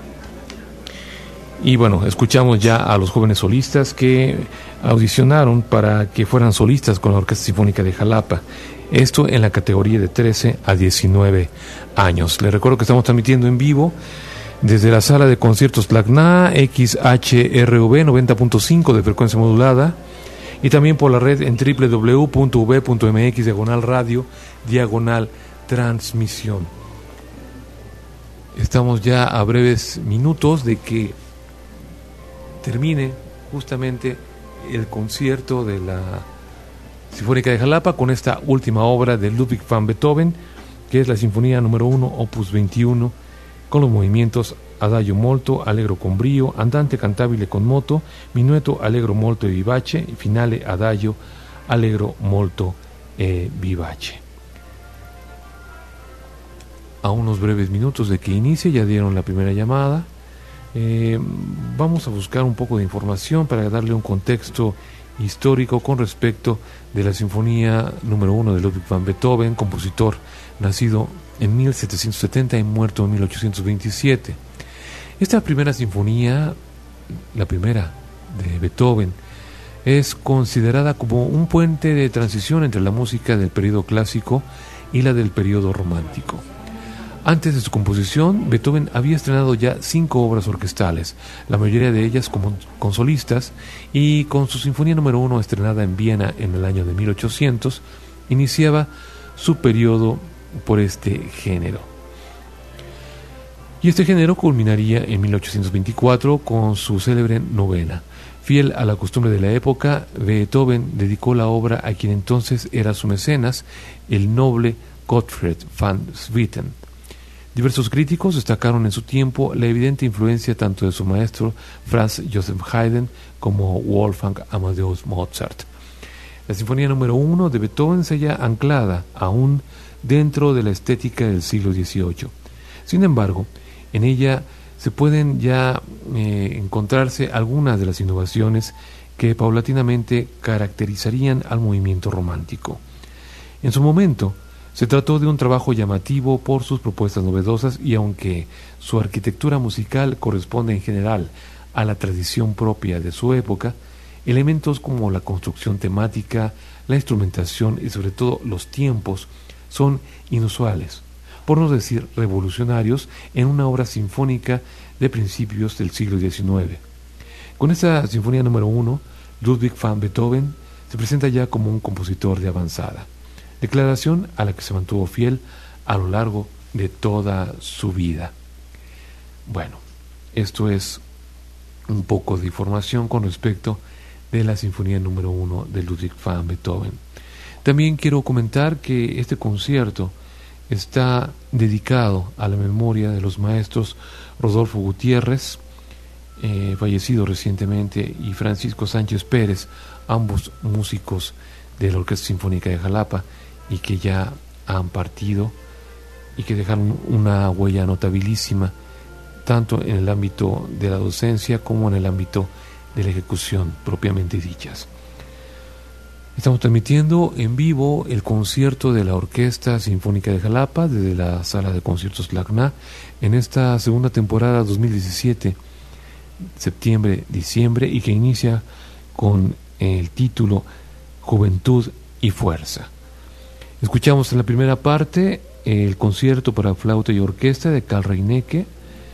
Y bueno, escuchamos ya a los jóvenes solistas que audicionaron para que fueran solistas con la Orquesta Sinfónica de Jalapa. Esto en la categoría de trece a diecinueve años. Les recuerdo que estamos transmitiendo en vivo desde la sala de conciertos Tacna, X H R V noventa punto cinco de frecuencia modulada, y también por la red en doble u doble u doble u punto v punto m x diagonal radio diagonal transmisión. Estamos ya a breves minutos de que termine justamente el concierto de la Sinfónica de Jalapa con esta última obra de Ludwig van Beethoven, que es la sinfonía número uno, opus veintiuno, con los movimientos Adagio molto, Allegro con brio, Andante cantabile con moto, Minueto, Allegro molto e vivace y Finale Adagio Allegro molto e vivace. A unos breves minutos de que inicie, ya dieron la primera llamada. Eh, vamos a buscar un poco de información para darle un contexto histórico con respecto de la sinfonía número uno de Ludwig van Beethoven, compositor nacido en mil setecientos setenta y muerto en mil ochocientos veintisiete. Esta primera sinfonía, la primera de Beethoven, es considerada como un puente de transición entre la música del periodo clásico y la del periodo romántico. Antes de su composición, Beethoven había estrenado ya cinco obras orquestales, la mayoría de ellas como, con solistas, y con su sinfonía número uno estrenada en Viena en el año de mil ochocientos, iniciaba su periodo por este género. Y este género culminaría en mil ochocientos veinticuatro con su célebre novena. Fiel a la costumbre de la época, Beethoven dedicó la obra a quien entonces era su mecenas, el noble Gottfried van Swieten. Diversos críticos destacaron en su tiempo la evidente influencia tanto de su maestro Franz Joseph Haydn como Wolfgang Amadeus Mozart. La sinfonía número uno de Beethoven se halla anclada aún dentro de la estética del siglo dieciocho. Sin embargo, en ella se pueden ya eh, encontrarse algunas de las innovaciones que paulatinamente caracterizarían al movimiento romántico. En su momento, se trató de un trabajo llamativo por sus propuestas novedosas y aunque su arquitectura musical corresponde en general a la tradición propia de su época, elementos como la construcción temática, la instrumentación y sobre todo los tiempos son inusuales, por no decir revolucionarios, en una obra sinfónica de principios del siglo diecinueve. Con esta sinfonía número uno, Ludwig van Beethoven se presenta ya como un compositor de avanzada, declaración a la que se mantuvo fiel a lo largo de toda su vida. Bueno, esto es un poco de información con respecto de la Sinfonía número uno de Ludwig van Beethoven. También quiero comentar que este concierto está dedicado a la memoria de los maestros Rodolfo Gutiérrez, eh, fallecido recientemente, y Francisco Sánchez Pérez, ambos músicos de la Orquesta Sinfónica de Jalapa y que ya han partido y que dejaron una huella notabilísima tanto en el ámbito de la docencia como en el ámbito de la ejecución propiamente dichas. Estamos transmitiendo en vivo el concierto de la Orquesta Sinfónica de Jalapa desde la Sala de Conciertos Lacna en esta segunda temporada dos mil diecisiete, septiembre-diciembre, y que inicia con el título Juventud y Fuerza. Escuchamos en la primera parte el concierto para flauta y orquesta de Carl Reinecke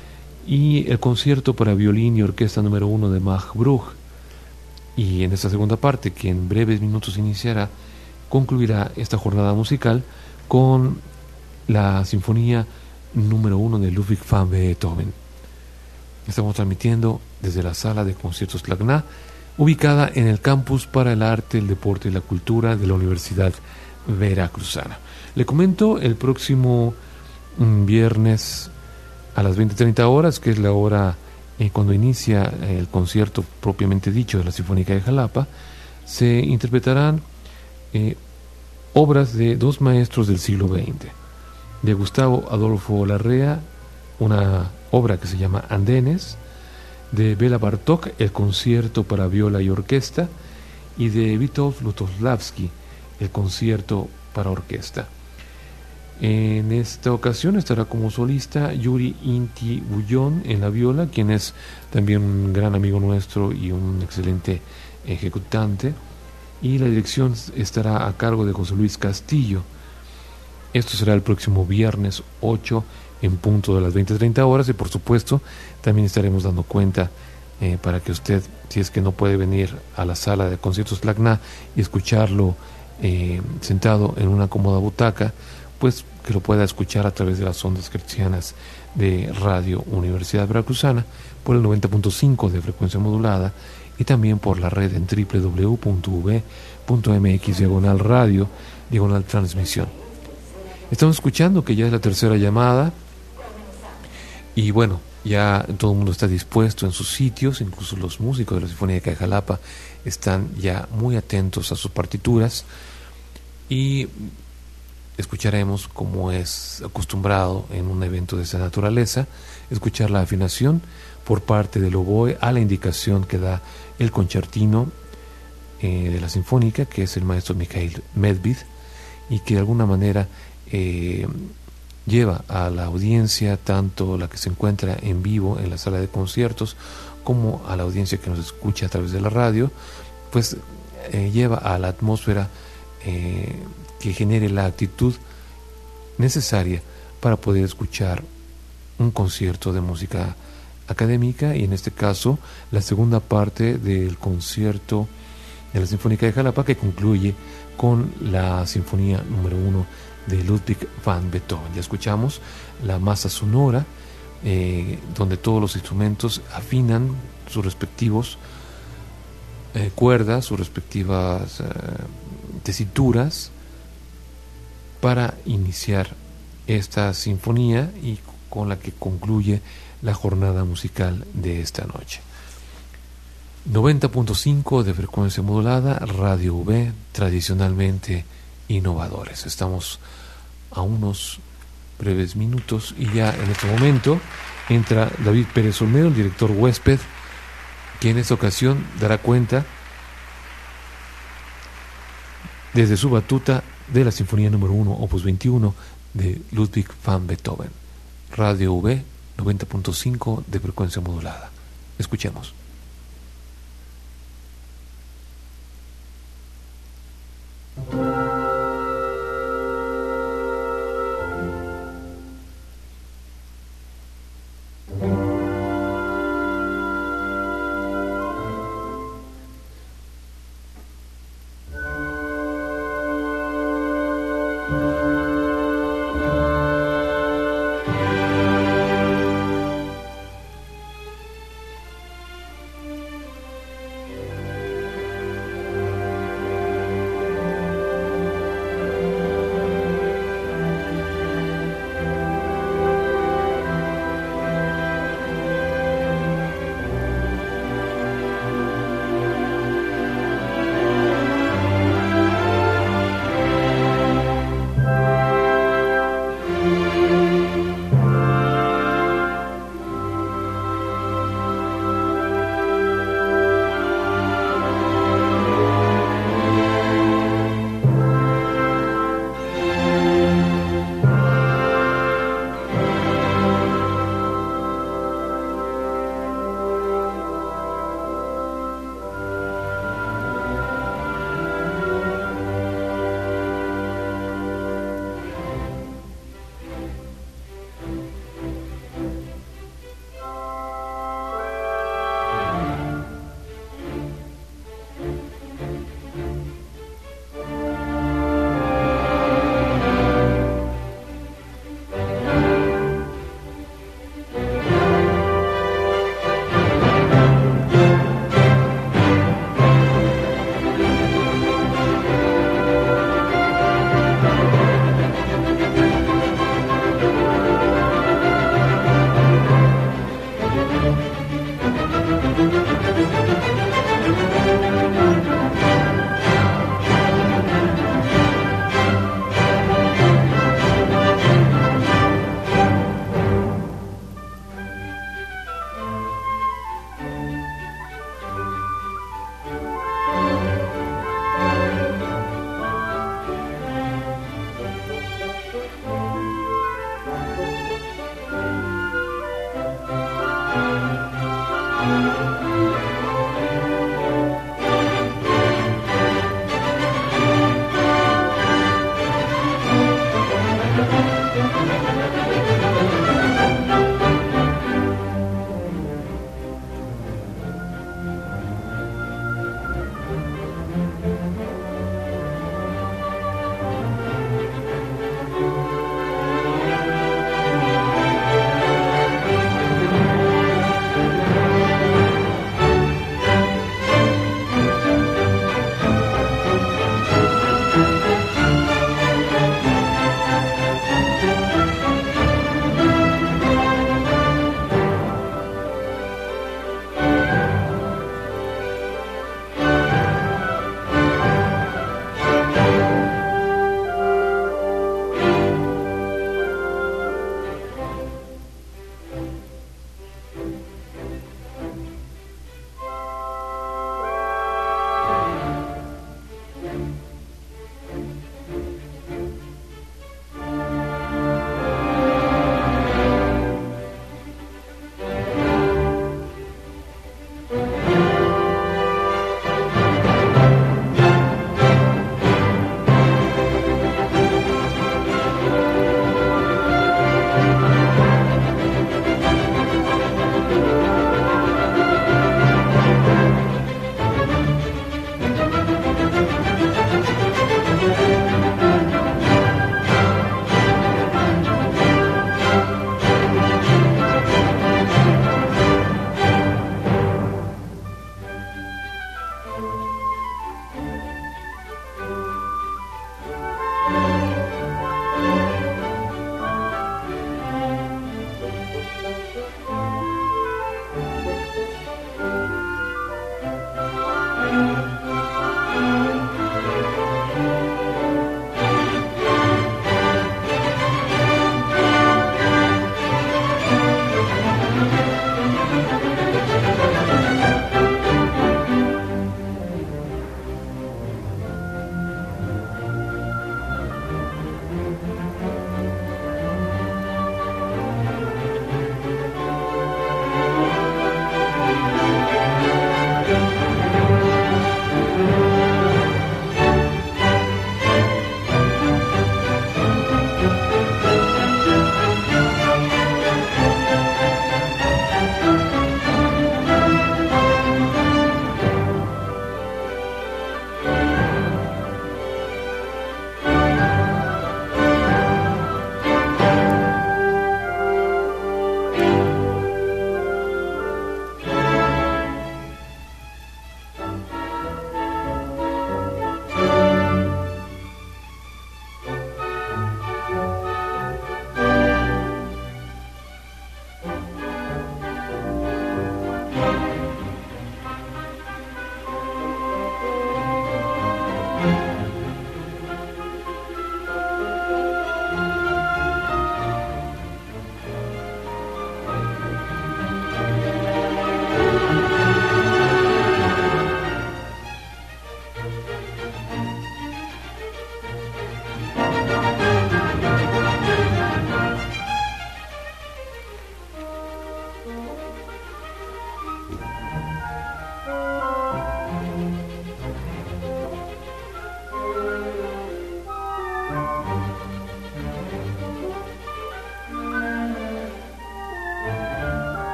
y el concierto para violín y orquesta número uno de Max Bruch. Y en esta segunda parte, que en breves minutos iniciará, concluirá esta jornada musical con la Sinfonía número uno de Ludwig van Beethoven. Estamos transmitiendo desde la Sala de Conciertos Lacna, ubicada en el Campus para el Arte, el Deporte y la Cultura de la Universidad Veracruzana. Le comento, el próximo mm, viernes a las veinte treinta horas, que es la hora eh, cuando inicia el concierto propiamente dicho de la Sinfónica de Jalapa, se interpretarán eh, obras de dos maestros del siglo veinte, de Gustavo Adolfo Larrea, una obra que se llama Andenes, de Bela Bartók, el concierto para viola y orquesta, y de Witold Lutosławski, el concierto para orquesta. En esta ocasión estará como solista Yuri Inti Bullón en la viola, quien es también un gran amigo nuestro y un excelente ejecutante, y la dirección estará a cargo de José Luis Castillo. Esto será el próximo viernes ocho en punto de las veinte treinta horas, y por supuesto también estaremos dando cuenta eh, para que usted, si es que no puede venir a la Sala de Conciertos Lacna y escucharlo eh, sentado en una cómoda butaca, pues que lo pueda escuchar a través de las ondas hertzianas de Radio Universidad Veracruzana, por el noventa punto cinco de frecuencia modulada, y también por la red en doble u doble u doble u punto u v punto m x diagonal radio diagonal transmisión. Estamos escuchando que ya es la tercera llamada, y bueno, ya todo el mundo está dispuesto en sus sitios, incluso los músicos de la Sinfónica de Jalapa están ya muy atentos a sus partituras, y escucharemos, como es acostumbrado en un evento de esta naturaleza, escuchar la afinación por parte del oboe a la indicación que da el concertino eh, de la Sinfónica, que es el maestro Mikhail Medved, y que de alguna manera eh, lleva a la audiencia, tanto la que se encuentra en vivo en la sala de conciertos como a la audiencia que nos escucha a través de la radio, pues eh, lleva a la atmósfera eh, que genere la actitud necesaria para poder escuchar un concierto de música académica, y en este caso la segunda parte del concierto de la Sinfónica de Jalapa, que concluye con la Sinfonía número uno de Ludwig van Beethoven. Ya escuchamos la masa sonora, eh, donde todos los instrumentos afinan sus respectivos eh, cuerdas, sus respectivas eh, tesituras, para iniciar esta sinfonía y con la que concluye la jornada musical de esta noche. noventa punto cinco de frecuencia modulada, Radio V, tradicionalmente innovadores. Estamos a unos breves minutos y ya en este momento entra David Pérez Olmedo, el director huésped, que en esta ocasión dará cuenta desde su batuta de la Sinfonía número uno, opus veintiuno, de Ludwig van Beethoven. Radio V, noventa punto cinco de frecuencia modulada. Escuchemos.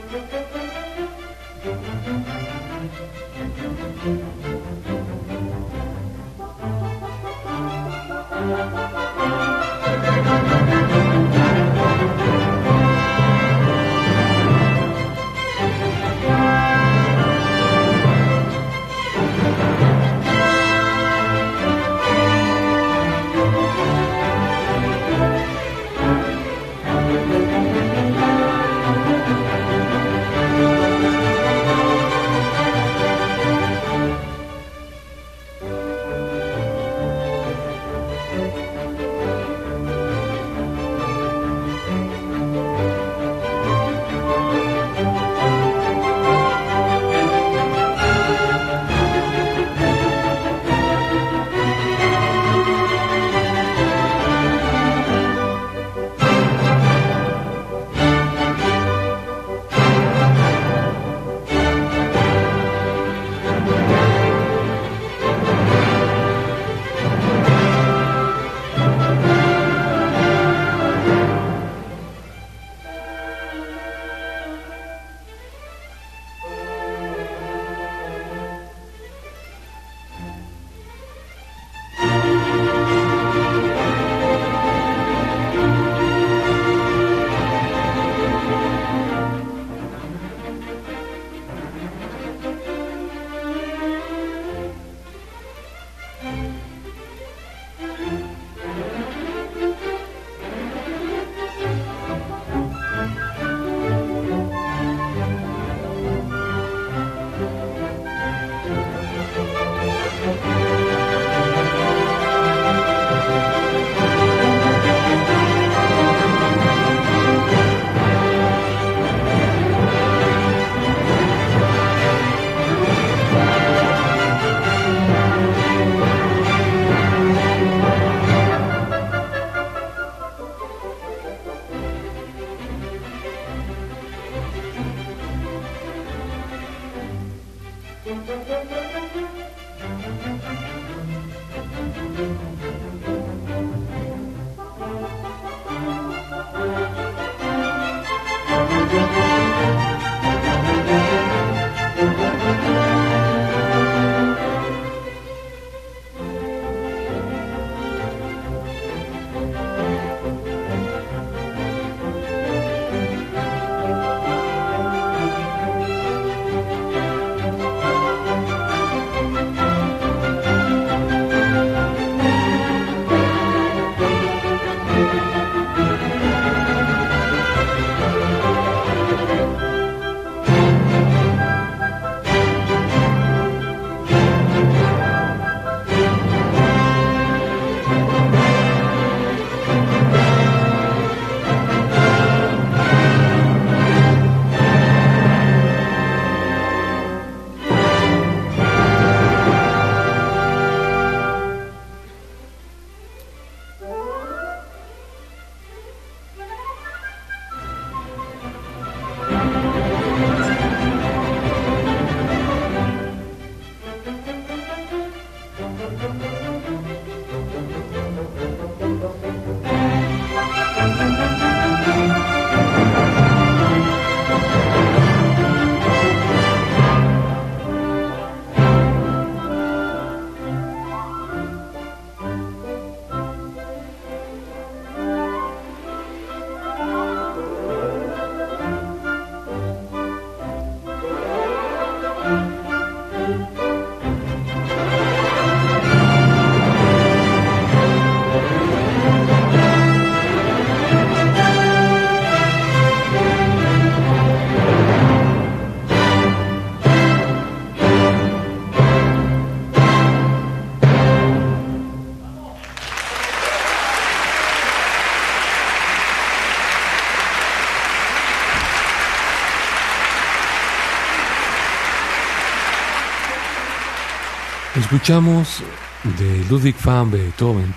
Escuchamos de Ludwig van Beethoven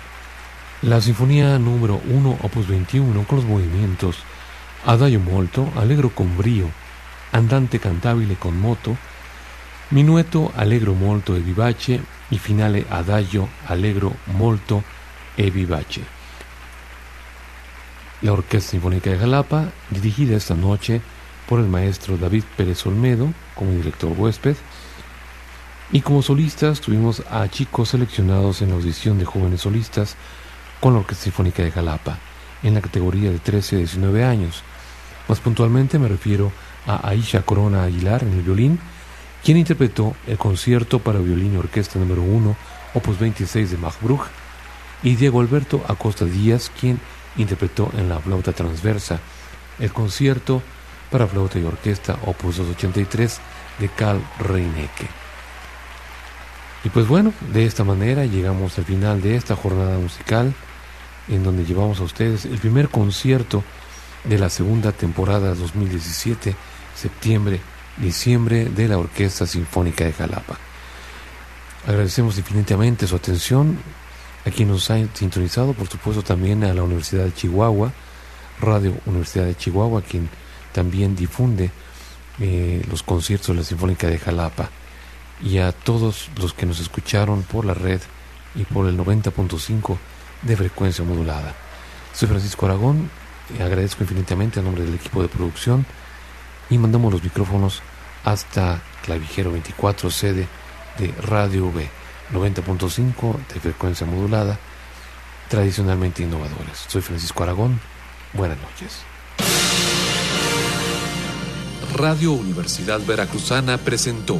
la Sinfonía número uno, opus veintiuno, con los movimientos Adagio molto, Allegro con brio, Andante cantabile con moto, Minueto Allegro molto e vivace y Finale Adagio Allegro molto e vivace. La Orquesta Sinfónica de Jalapa, dirigida esta noche por el maestro David Pérez Olmedo como director huésped. Y como solistas tuvimos a chicos seleccionados en la audición de jóvenes solistas con la Orquesta Sinfónica de Jalapa, en la categoría de trece a diecinueve años. Más puntualmente me refiero a Aisha Corona Aguilar en el violín, quien interpretó el concierto para violín y orquesta número uno, opus veintiséis de Max Bruch, y Diego Alberto Acosta Díaz, quien interpretó en la flauta transversa el concierto para flauta y orquesta, opus doscientos ochenta y tres de Carl Reinecke. Y pues bueno, de esta manera llegamos al final de esta jornada musical, en donde llevamos a ustedes el primer concierto de la segunda temporada dos mil diecisiete, septiembre, diciembre, de la Orquesta Sinfónica de Jalapa. Agradecemos infinitamente su atención a quien nos ha sintonizado, por supuesto también a la Universidad de Chihuahua, Radio Universidad de Chihuahua, quien también difunde eh, los conciertos de la Sinfónica de Jalapa, y a todos los que nos escucharon por la red y por el noventa punto cinco de frecuencia modulada. Soy Francisco Aragón, y agradezco infinitamente a nombre del equipo de producción, y mandamos los micrófonos hasta Clavijero veinticuatro, sede de Radio V, noventa punto cinco de frecuencia modulada, tradicionalmente innovadores. Soy Francisco Aragón, buenas noches. Radio Universidad Veracruzana presentó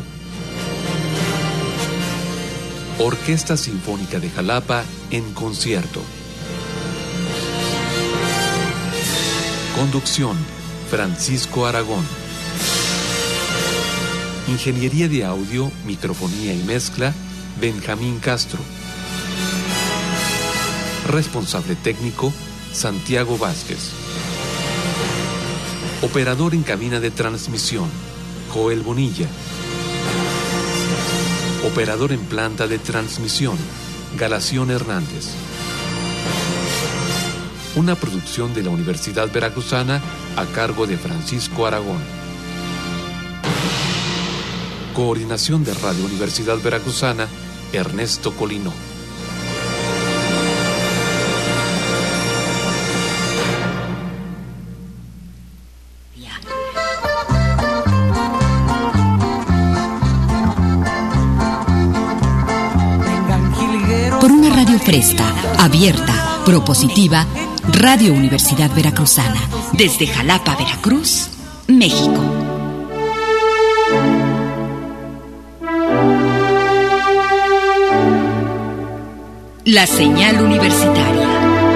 Orquesta Sinfónica de Jalapa en concierto. Conducción: Francisco Aragón. Ingeniería de audio, microfonía y mezcla: Benjamín Castro. Responsable técnico: Santiago Vázquez. Operador en cabina de transmisión: Joel Bonilla. Operador en planta de transmisión: Galación Hernández. Una producción de la Universidad Veracruzana a cargo de Francisco Aragón. Coordinación de Radio Universidad Veracruzana, Ernesto Colino. Por una radio fresca, abierta, propositiva, Radio Universidad Veracruzana, desde Jalapa, Veracruz, México. La señal universitaria.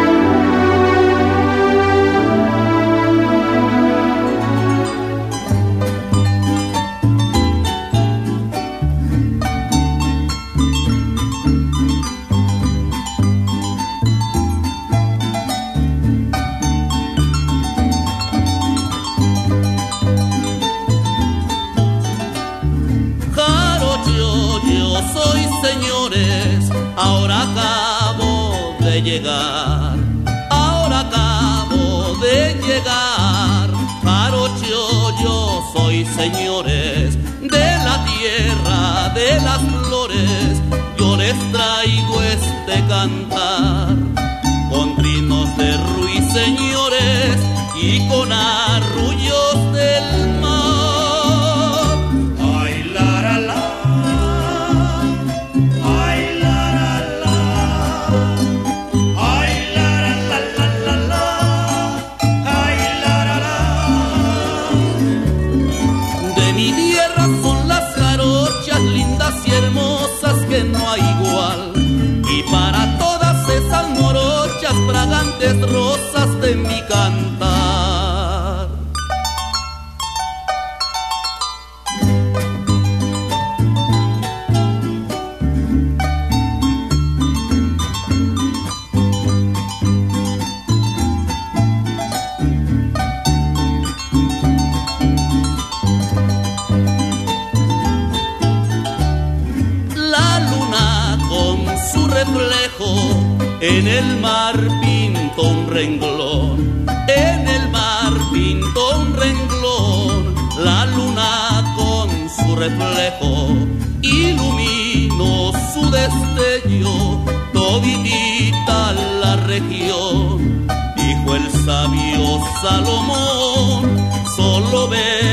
Ahora acabo de llegar, ahora acabo de llegar, Jarocho yo soy, señores, de la tierra de las flores, yo les traigo este cantar, con trinos de ruiseñores y con arrullos del mar. Ay, la, la, la. Que no hay igual, y para todas esas morochas fragantes rosas de mi cantar. En el mar pinto un renglón, en el mar pinto un renglón, la luna con su reflejo iluminó su destello, toditita la región, dijo el sabio Salomón, solo ve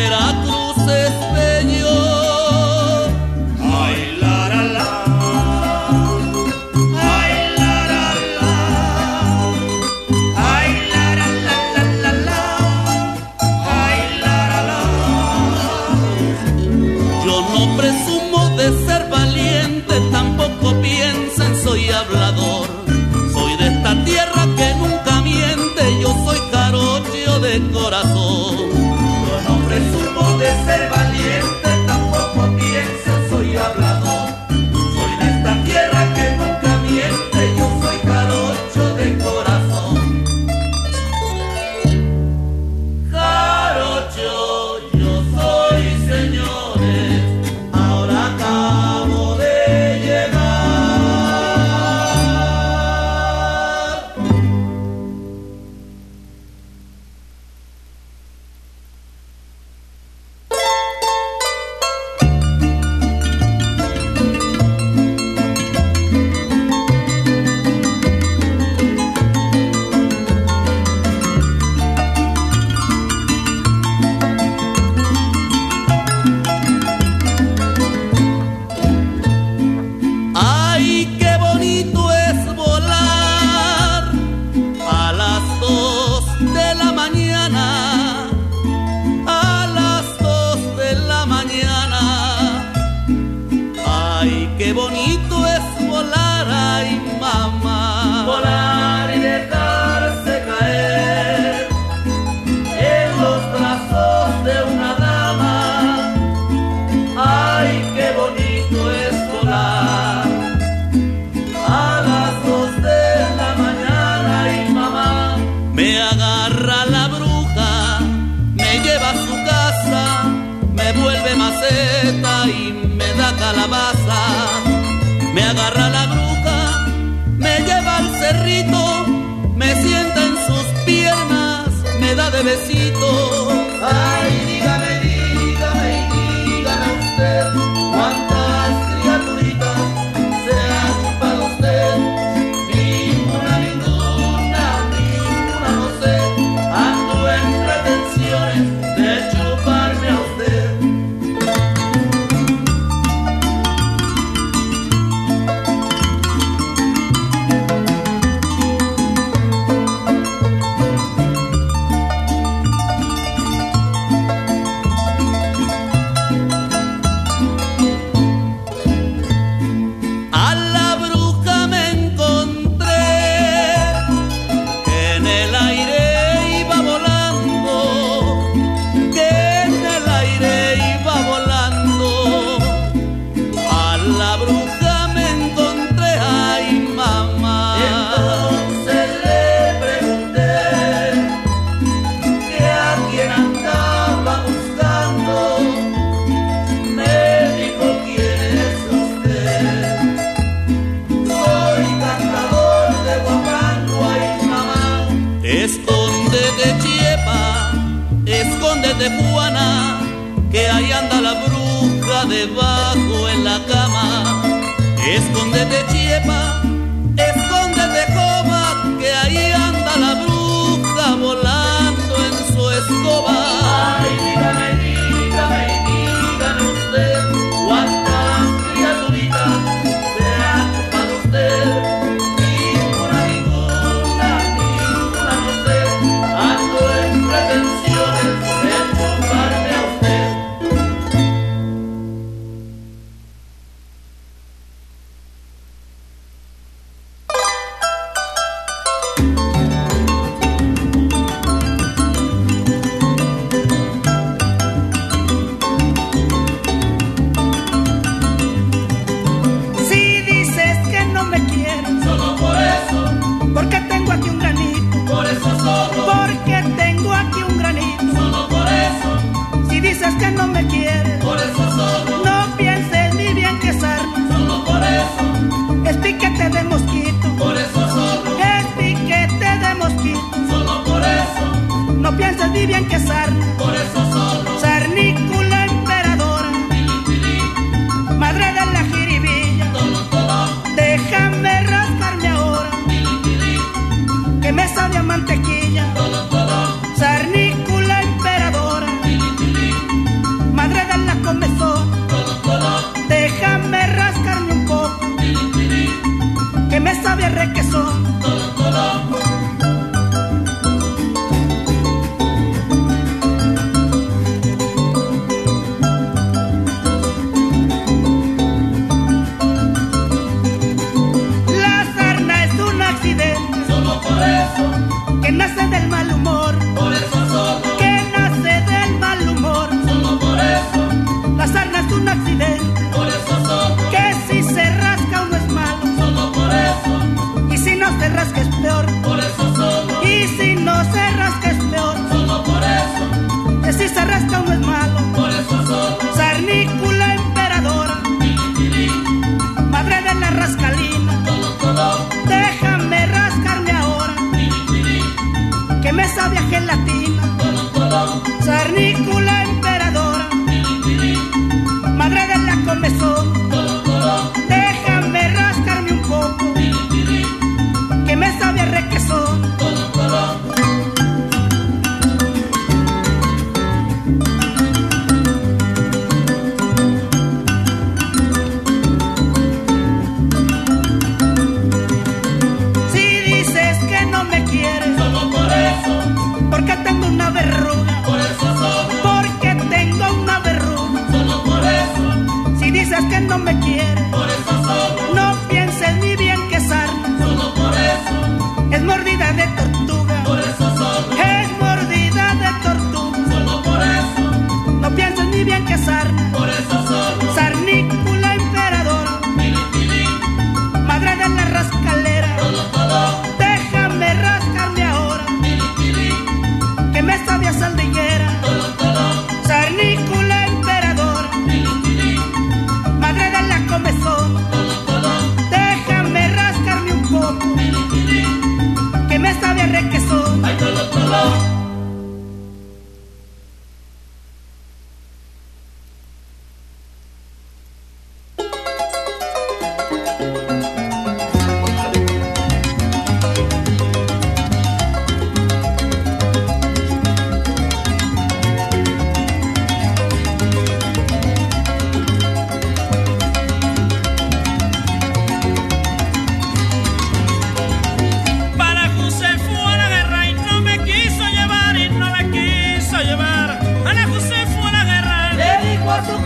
me lleva a su casa, me vuelve maceta y me da calabaza. Me agarra la bruja, me lleva al cerrito, me sienta en sus piernas, me da de besito. Ay, dígame, dígame y dígame usted, ¿cuántas criaturitas se ha chupado usted? Ninguna, ninguna, ninguna, no sé, ando en pretensiones de chuparme a usted. Juana, que ahí anda la bruja debajo en la cama. Escóndete, Chiepa, escóndete, Jova, que ahí anda la bruja volando en su escoba. Ay, dígame, dígame, dígame usted, ¿cuántas criaturitas se ha chupado usted? Ninguna, ninguna, ninguna, no sé, ando en pretensiones de chuparme a usted. Si dices que no me quieres, Solo por eso, porque tengo aquí un granito, por eso solo, porque tengo aquí un granito. solo por eso, Si dices que no me quieres, por eso solo, no pienses ni bien que sarna, solo por eso, es piquete de mosquito, por eso solo, es piquete de mosquito. solo por eso, No pienses ni bien que sarna, por eso solo, sarnícula emperadora, tili, tili, madre de la jiribilla, tolo, tolo, déjame rascarme ahora, tili, tili, que me sabe a mantequilla. tolo, tolo, Sarnícula emperadora, tili, tili, madre de la comezón, tolo, tolo, déjame rascarme un poco, tili, tili, que me sabe a requesón. tolo, tolo. La sarna es un accidente Solo por eso, que nace del mal humor, por eso solo, que nace del mal humor. solo por eso, La sarna es un accidente por eso solo, que si se rasca uno es malo, solo por eso, y si no se rasca es peor, por eso solo, y si no se rasca es peor, solo por eso, que si se rasca uno es malo. por eso solo, Sarnícula emperadora, tili, tili, madre de la rascalina, tolo, tolo, déjame rascarme ahora, tili, tili, que me sabe a gelatina. tolo, tolo, Sarnícula emperadora, tili, tili, madre de la comezón, tolo, tolo, déjame rascarme un poco, tili, tili, que me sabe a requesón. tolo, tolo. Si dices que no me quieres, Solo por eso, porque tengo una verruga, por eso solo, porque tengo una verruga. solo por eso, Si dices que no me quieres, por eso solo, no pienses ni bien que sarna, solo por eso, es mordida de tortuga, por eso solo, es mordida de tortuga. solo por eso, No pienses ni bien que sarna, por eso solo, sarnícula emperadora, tili, tili, madre de la rascalera, tolo, tolo, déjame rascarme ahora, tili, tili, que me sabe a saldiguera. tolo,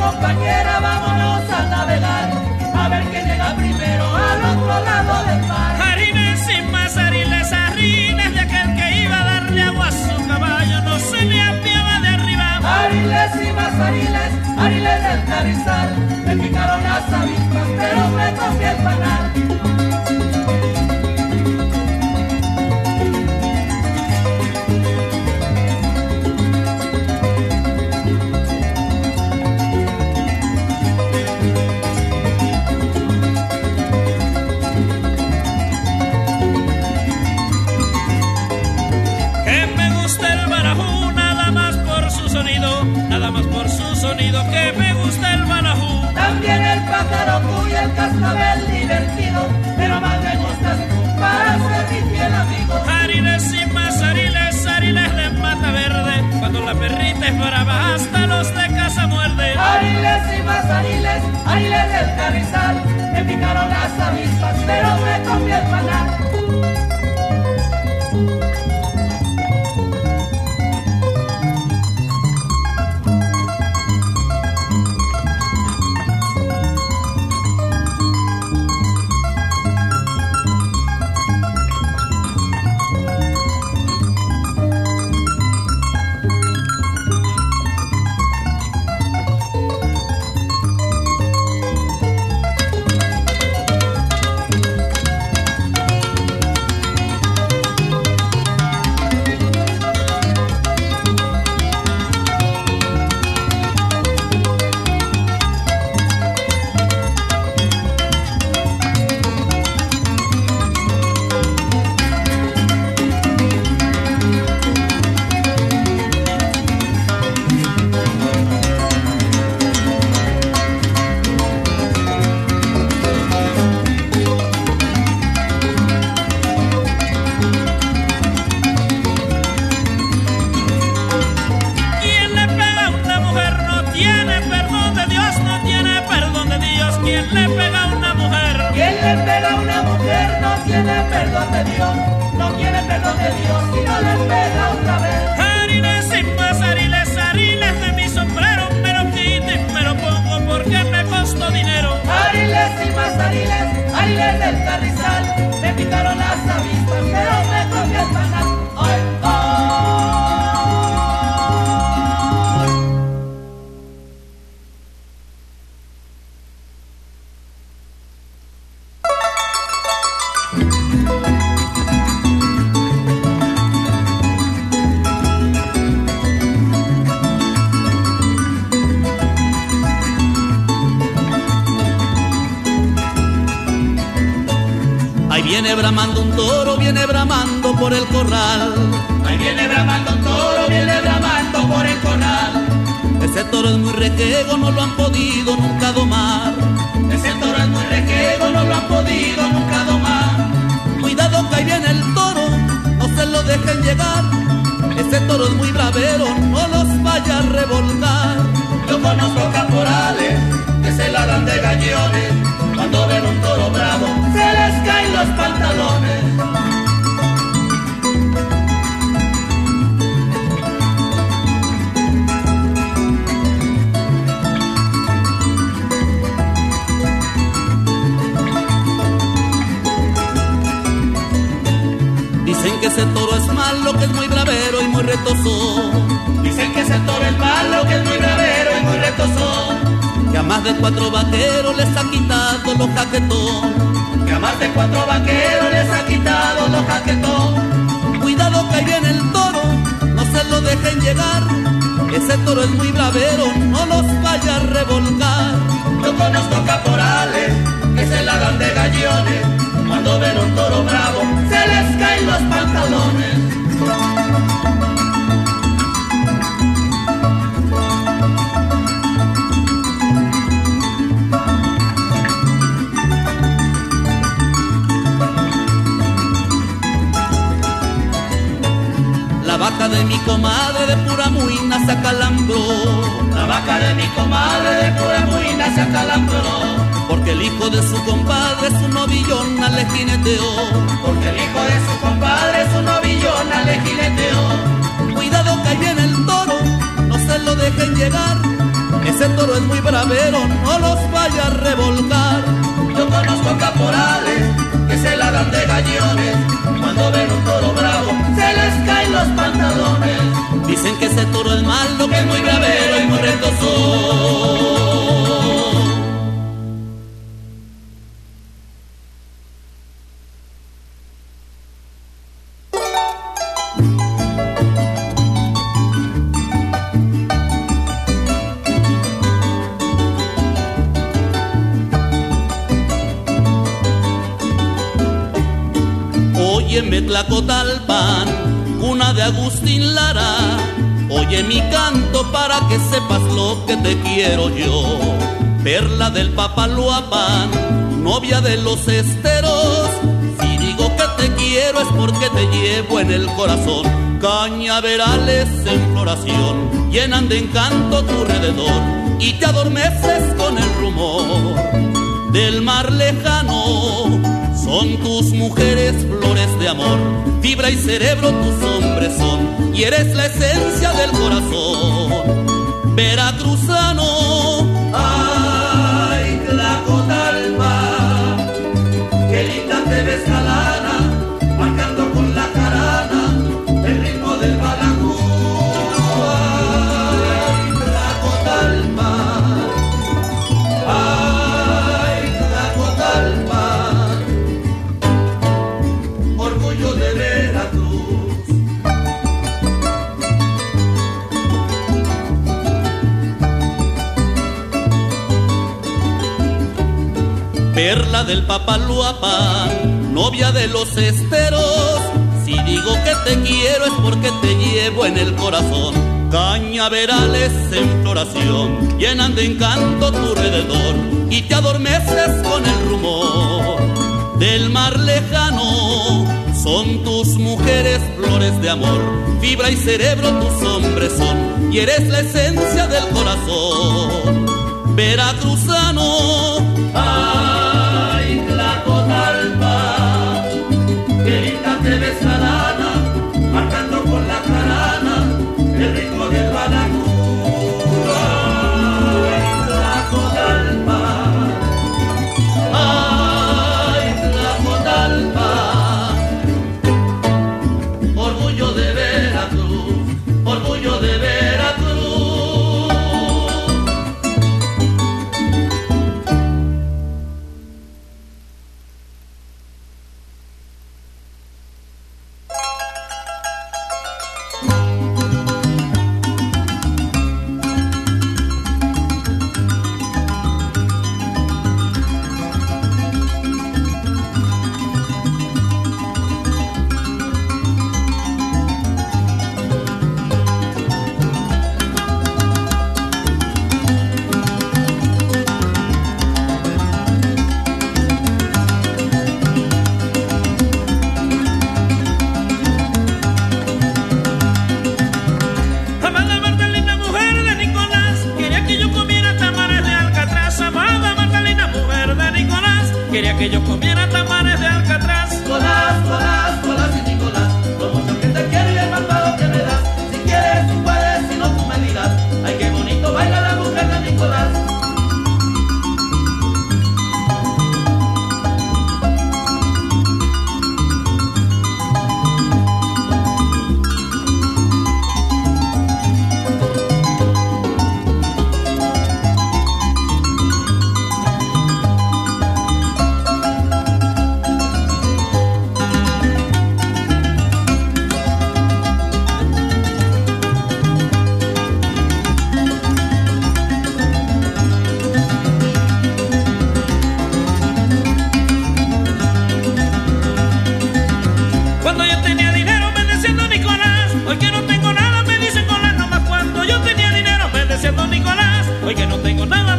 compañera, vámonos a navegar, a ver quién llega primero al otro lado del mar. Harines y más ariles, harines de aquel que iba a darle agua a su caballo, no se le apiaba de arriba. Ariles y más ariles, ariles del carrizal, me picaron las avispas, pero me comí el panal. Nada más por su sonido, que me gusta el balajú. También el pájaro cuy, el cascabel divertido, pero más me gustas tú para ser mi fiel amigo. Ariles y más ariles, ariles de mata verde, cuando la perrita es brava hasta los de casa muerde. Ariles y más ariles, ariles del carrizal, me picaron las avispas, pero me comí el panal. Viene bramando un toro, viene bramando por el corral. Ahí viene bramando un toro, viene bramando por el corral. Ese toro es muy requego, no lo han podido nunca domar. Ese toro es muy requego, no lo han podido nunca domar. Cuidado que ahí viene el toro, no se lo dejen llegar. Ese toro es muy bravero, no los vaya a revolcar. Yo conozco caporales que se la dan de gallones. Cuando ven un toro bravo, se les caen los pantalones. Dicen que ese toro es malo, que es muy bravero y muy retoso. Dicen que ese toro es malo, que es muy bravero y muy retoso. Que a más de cuatro vaqueros les ha quitado los jaquetón. Que a más de cuatro vaqueros les ha quitado los jaquetón. Cuidado que ahí viene el toro, no se lo dejen llegar. Ese toro es muy bravero, no los vaya a revolcar. Yo conozco caporales que se la dan de gallones. Cuando ven un toro bravo, se les caen los pantalones. La vaca de mi comadre de pura muina se acalambró. La vaca de mi comadre de pura muina se acalambró. Porque el hijo de su compadre su novillona le jineteó. Porque el hijo de su compadre su novillona le jineteó. Cuidado que ahí viene el toro, no se lo dejen llegar. Ese toro es muy bravero, no los vaya a revolcar. Yo conozco caporales que se la dan de gallones. Cuando ven un toro bravo, se les caen los pantalones. Dicen que ese toro es malo, que es muy bravero y muy retozón. Óyeme Tlacotalpan, cuna de Agustín Lara, oye mi canto para que sepas lo que te quiero yo. Perla del Papaloapan, novia de los esteros, si digo que te quiero es porque te llevo en el corazón. Cañaverales en floración llenan de encanto tu alrededor y te adormeces con el rumor del mar lejano. Son tus mujeres flores de amor, fibra y cerebro tus hombres son, y eres la esencia del corazón veracruzano. Ay, Tlacotalpa, qué linda te ves galana, marcando con la jarana el ritmo del balangú. Ay, Tlacotalpa, ay, Tlacotalpa, orgullo de Veracruz. Perla del Papaloapan, novia de los esteros, si digo que te quiero es porque te llevo en el corazón. Cañaverales en floración llenan de encanto tu alrededor y te adormeces con el rumor del mar lejano. Son tus mujeres flores de amor, fibra y cerebro tus hombres son, y eres la esencia del corazón veracruzano. Ay, Tlacotalpa, qué linda te ves galana, marcando con la jarana el ritmo del balangú. Ay, Tlacotalpa, ay, Tlacotalpa, orgullo de Veracruz, orgullo de Veracruz. Quería que yo comiera tamales de Alcatraz. Colás, colás, colás y Nicolás, lo mucho que te quiero y el malvado que me das. Si quieres tú puedes, si no tú me dirás. Ay, qué bonito baila la mujer de Nicolás. Hoy que no tengo nada